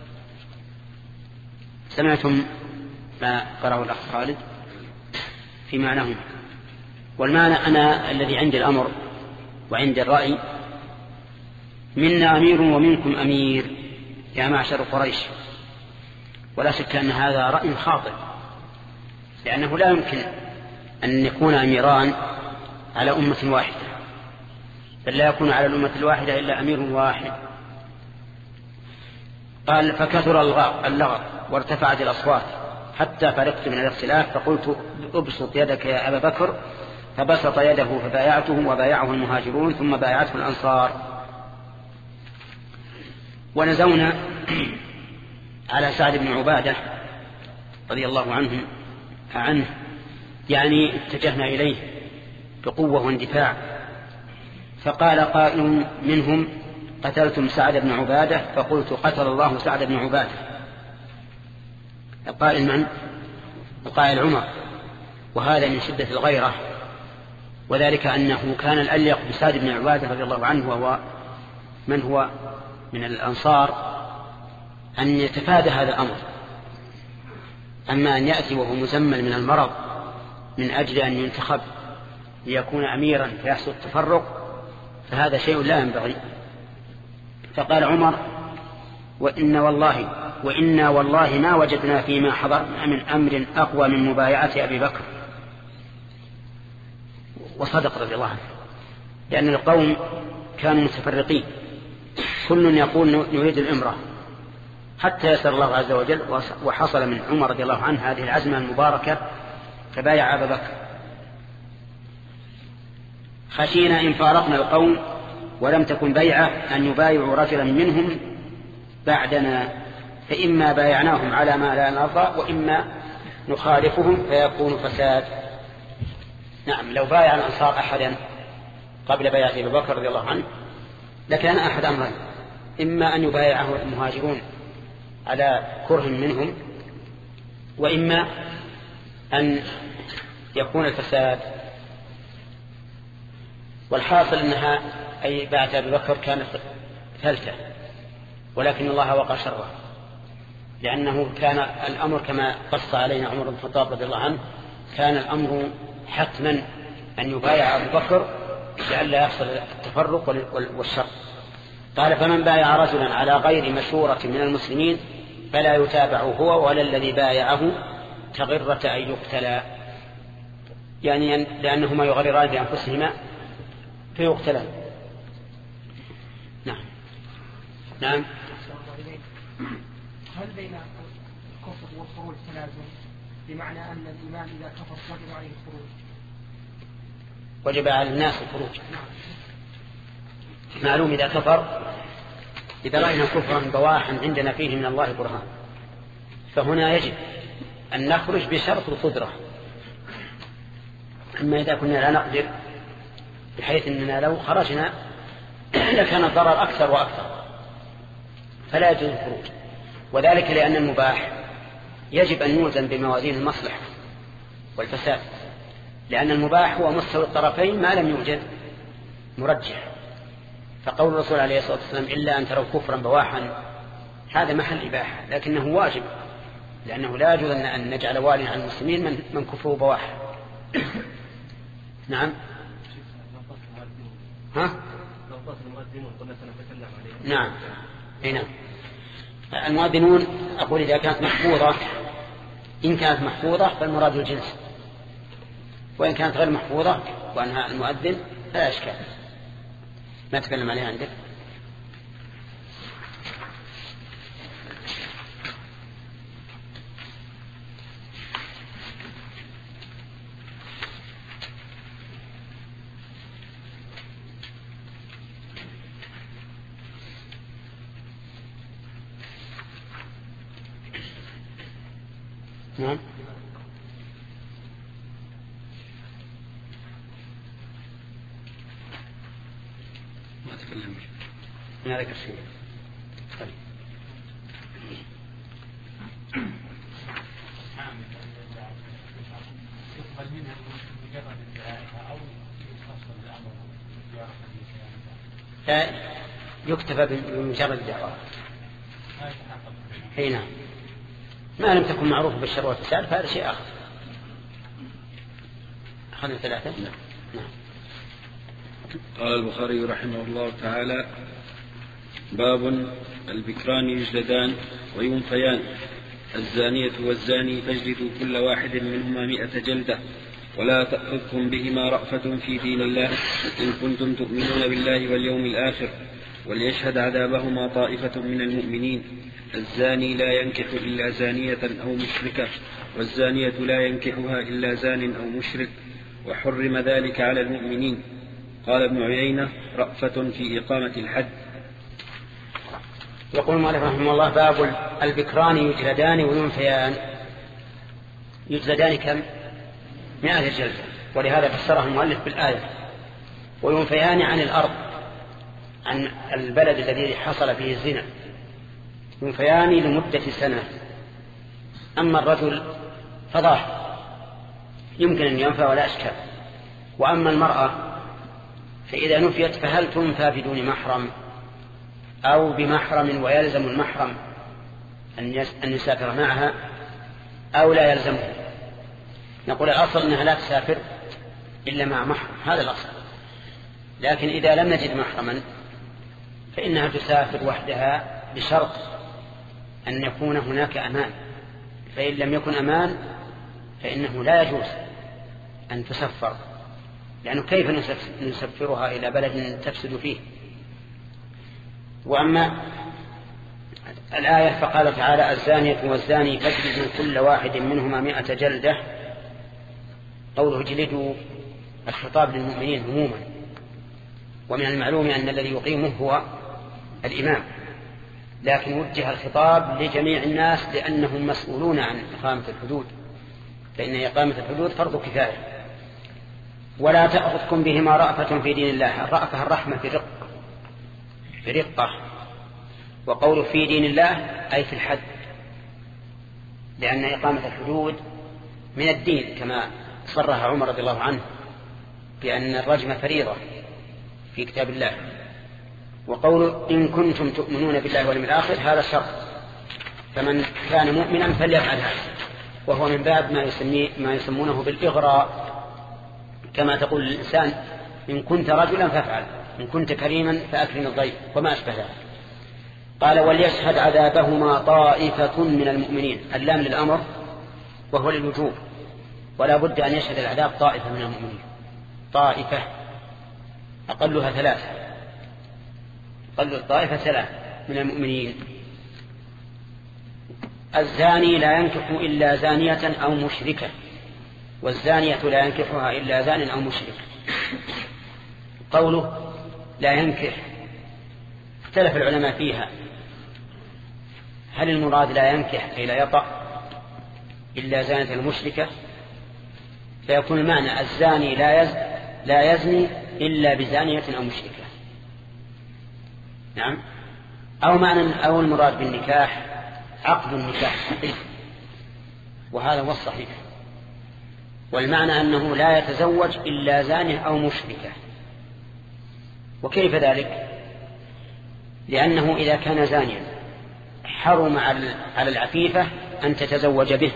سمعتم ما قرأه الأخ خالد في معناه؟ والمعنى: أنا الذي عند الأمر وعند الرأي، منا أمير ومنكم أمير يا معشر قريش. ولا شك أن هذا رأي خاطئ، لأنه لا يمكن أن يكون أميران على أمة واحدة، بل لا يكون على الأمة الواحدة إلا أمير واحد. قال فكثر اللغط وارتفعت الأصوات حتى فرقت من الاختلاف، فقلت ابسط يدك يا أبا بكر، فبسط يده فبايعته وبايعه المهاجرون ثم بايعته الأنصار. ونزونا على سعد بن عبادة رضي الله عنه عنه يعني اتجهنا إليه بقوة واندفاع، فقال قائل منهم قتلتم سعد بن عبادة، فقلت قتل الله سعد بن عبادة. القائل من؟ القائل عمر، وهذا من شدة الغيرة، وذلك أنه كان الأليق بسعد بن عبادة رضي الله عنه وهو من هو من الأنصار أن يتفادى هذا الأمر. أما أن يأتي وهو مزمل من المرض من أجل أن ينتخب ليكون أميرا فيحصل التفرق، فهذا شيء لا ينبغي. فقال عمر وإن والله وإنا والله ما وجدنا فيما حضرنا من أمر أقوى من مبايعة أبي بكر. وصدق رضي الله عنه، لأن القوم كانوا متفرقين، كل يقول نريد الإمرة، حتى يسر الله عز وجل وحصل من عمر رضي الله عنه هذه العزمة المباركة فبايع أبا بكر. خشينا إن فارقنا القوم ولم تكن بيعة أن يبايعوا رجلا منهم بعدنا، فإما بايعناهم على ما لا نرضى وإما نخالفهم فيكون فساد. نعم، لو بايع الأنصار أحدا قبل بيعة أبي بكر رضي الله عنه لكان أحد أمرين، إما أن يبايعه المهاجرون على كره منهم، وإما أن يكون الفساد. والحاصل أنها أي بعد أبي بكر كانت ثلثة، ولكن الله وقى شره، لأنه كان الأمر كما قص علينا عمر بن الخطاب رضي الله عنه، كان الأمر حتما أن يبايع أبو بكر لئلا يحصل التفرق والشر. قال فمن بايع رجلا على غير مشورة من المسلمين فلا يتابع هو ولا الذي بايعه كغرة أن يقتلا، يعني لأنهما يغرران بأنفسهما فيقتلان. نعم نعم. هل بين الكفر والخروج تلازم، بمعنى أن الإمام إذا كفر وجب عليه الخروج؟ وجب على الناس الخروج. معلوم إذا كفر، إذا رأينا كفرا بواحا عندنا فيه من الله برهان، فهنا يجب أن نخرج بشرط القدرة. أما إذا كنا لا نقدر بحيث أننا لو خرجنا لكان الضرر أكثر وأكثر، فلا يجوز الخروج. وذلك لأن المباح يجب أن يوزن بموازين المصلحة والفساد، لأن المباح هو مستوى الطرفين ما لم يوجد مرجح. فقول الرسول عليه الصلاة والسلام إلا أن تروا كفرا بواحا هذا محل إباحة، لكنه واجب، لأنه لا يجوز أن نجعل والي على المسلمين من, من كفروا بواحا. نعم. ها؟ نعم. أي نعم. المؤذنون أقول إذا كانت محفوظة، إن كانت محفوظة فالمراد الجنس، وإن كانت غير محفوظة وأنها المؤذن فلا إشكال، ما تكلم عليها عندك. نعم. ما تكلم من هذا الشيء. طيب. يكتفى بمجرد الدعوة. اي نعم، ما لم تكن معروفة بالشر والفساد فهذا شيء آخر. أخذنا ثلاثة. نعم. قال البخاري رحمه الله تعالى: باب البكران يجلدان وينفيان. الزانية والزاني فاجلدوا كل واحد منهما مئة جلدة ولا تأخذكم بهما رأفة في دين الله إن كنتم تؤمنون بالله واليوم الآخر وليشهد عذابهما طائفة من المؤمنين. الزاني لا ينكح إلا زانية أو مشركة والزانية لا ينكحها إلا زان أو مشرك وحرم ذلك على المؤمنين. قال ابن عيينة رأفة في إقامة الحد. يقول المؤلف رحمه الله باب البكران يجلدان وينفيان. يجلدان كم؟ مئة جلدة، ولهذا فسره المؤلف بالآية. وينفيان عن الأرض، عن البلد الذي حصل فيه الزنا، ينفيان لمدة سنة. أما الرجل فضاح يمكن أن ينفى ولا أشكال، وأما المرأة فإذا نفيت فهل تنفى بدون محرم أو بمحرم ويلزم المحرم أن يسافر معها أو لا يلزمه؟ نقول الأصل أنها لا تسافر إلا مع محرم، هذا الأصل. لكن إذا لم نجد محرما فإنها تسافر وحدها بشرط أن يكون هناك أمان، فإن لم يكن أمان فإنه لا يجوز أن تسفر، لأنه كيف نسفرها إلى بلد تفسد فيه؟ وأما الآية فقال تعالى الزانية والزاني فاجلدوا كل واحد منهما مئة جلدة. قوله جلدوا الخطاب للمؤمنين عموما، ومن المعلوم أن الذي يقيمه هو الإمام، لكن وجه الخطاب لجميع الناس لأنهم مسؤولون عن إقامة الحدود، فإن إقامة الحدود فرض كفاية. ولا تأخذكم بهما رأفة في دين الله. الرأفة الرحمة في رق في رقة، وقول في دين الله أي في الحد، لأن إقامة الحدود من الدين كما صرح عمر رضي الله عنه بأن الرجم فريضة في كتاب الله. وقول إن كنتم تؤمنون بالله واليوم الآخر هذا شرط، فمن كان مؤمنا فليفعل هذا، وهو من باب ما, يسمي ما يسمونه بالإغراء، كما تقول للإنسان إن كنت رجلا فافعل، إن كنت كريما فأكرم الضيف، وما أشبه ذلك. قال وليشهد عذابهما طائفة من المؤمنين. اللام للأمر وهو للوجوب، ولا بد أن يشهد العذاب طائفة من المؤمنين. طائفة أقلها ثلاثة، أقل الطائفة ثلاثة من المؤمنين. الزاني لا ينكح إلا زانية أو مشركة والزانية لا ينكحها إلا زان أو مشرك. قوله لا ينكح اختلف العلماء فيها، هل المراد لا ينكح أي لا يطأ إلا زانية المشركة، فيكون المعنى الزاني لا يز لا يزني إلا بزانية أو مشركة، نعم، أو معنى أو المراد بالنكاح عقد النكاح حقيقي، وهذا هو الصحيح. والمعنى أنه لا يتزوج إلا زانية أو مشركة. وكيف ذلك؟ لأنه إذا كان زانيا حرم على العفيفة أن تتزوج به،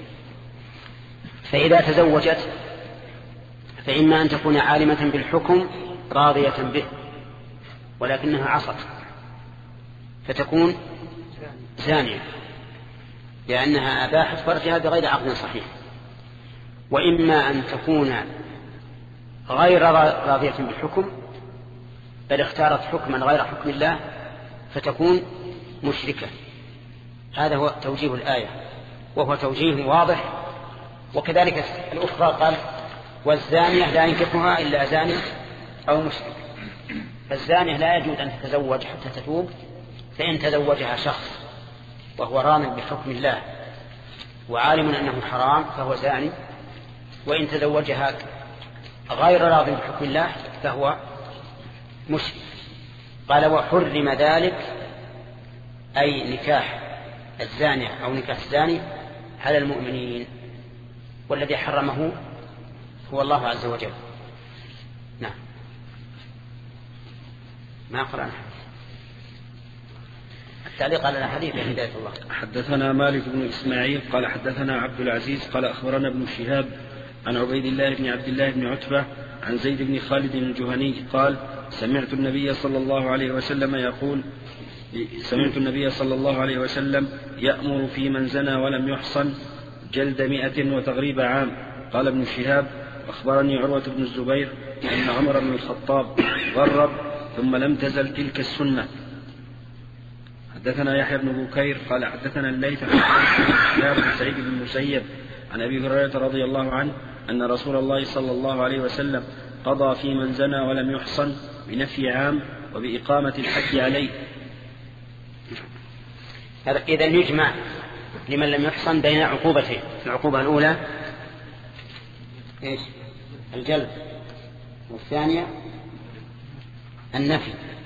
فإذا تزوجت فإما أن تكون عالمة بالحكم راضية به ولكنها عصت فتكون زانية لأنها أباحت فرجها بغير عقد صحيح، وإما أن تكون غير راضية بالحكم بل اختارت حكما غير حكم الله فتكون مشركة. هذا هو توجيه الآية، وهو توجيه واضح. وكذلك الأخرى قال والزانية لا ينكحها إلا زانية أو مشرك. فالزانية لا يجوز أن تتزوج حتى تتوب، فإن تزوجها شخص وهو رام بحكم الله وعالم أنه حرام فهو زاني، وإن تزوجها غير راض بحكم الله فهو مشرك. قال وحرم ذلك أي نكاح الزانية أو نكاح الزاني على المؤمنين، والذي حرمه هو الله عز وجل. نعم. ما قرأنا التعليق على الحديث يا هداية الله. حدثنا مالك بن إسماعيل قال حدثنا عبد العزيز قال أخبرنا ابن شهاب عن عبيد الله بن عبد الله بن عتبة عن زيد بن خالد الجهني قال سمعت النبي صلى الله عليه وسلم يقول سمعت النبي صلى الله عليه وسلم يأمر في من زنى ولم يحصن جلد مئة وتغريب عام. قال ابن شهاب أخبرني عروة بن الزبير أن عمر بن الخطاب غرب ثم لم تزل تلك السنة. حدثنا يحيى بن بكير قال حدثنا الليث عن شهاب بن سعيد بن المسيب عن أبي هريرة رضي الله عنه أن رسول الله صلى الله عليه وسلم قضى في من زنى ولم يحصن بنفي عام وبإقامة الحد عليه. إذا يجمع لمن لم يحصن بين عقوبتين. العقوبة الأولى إيش؟ الجلد، والثانية النفي.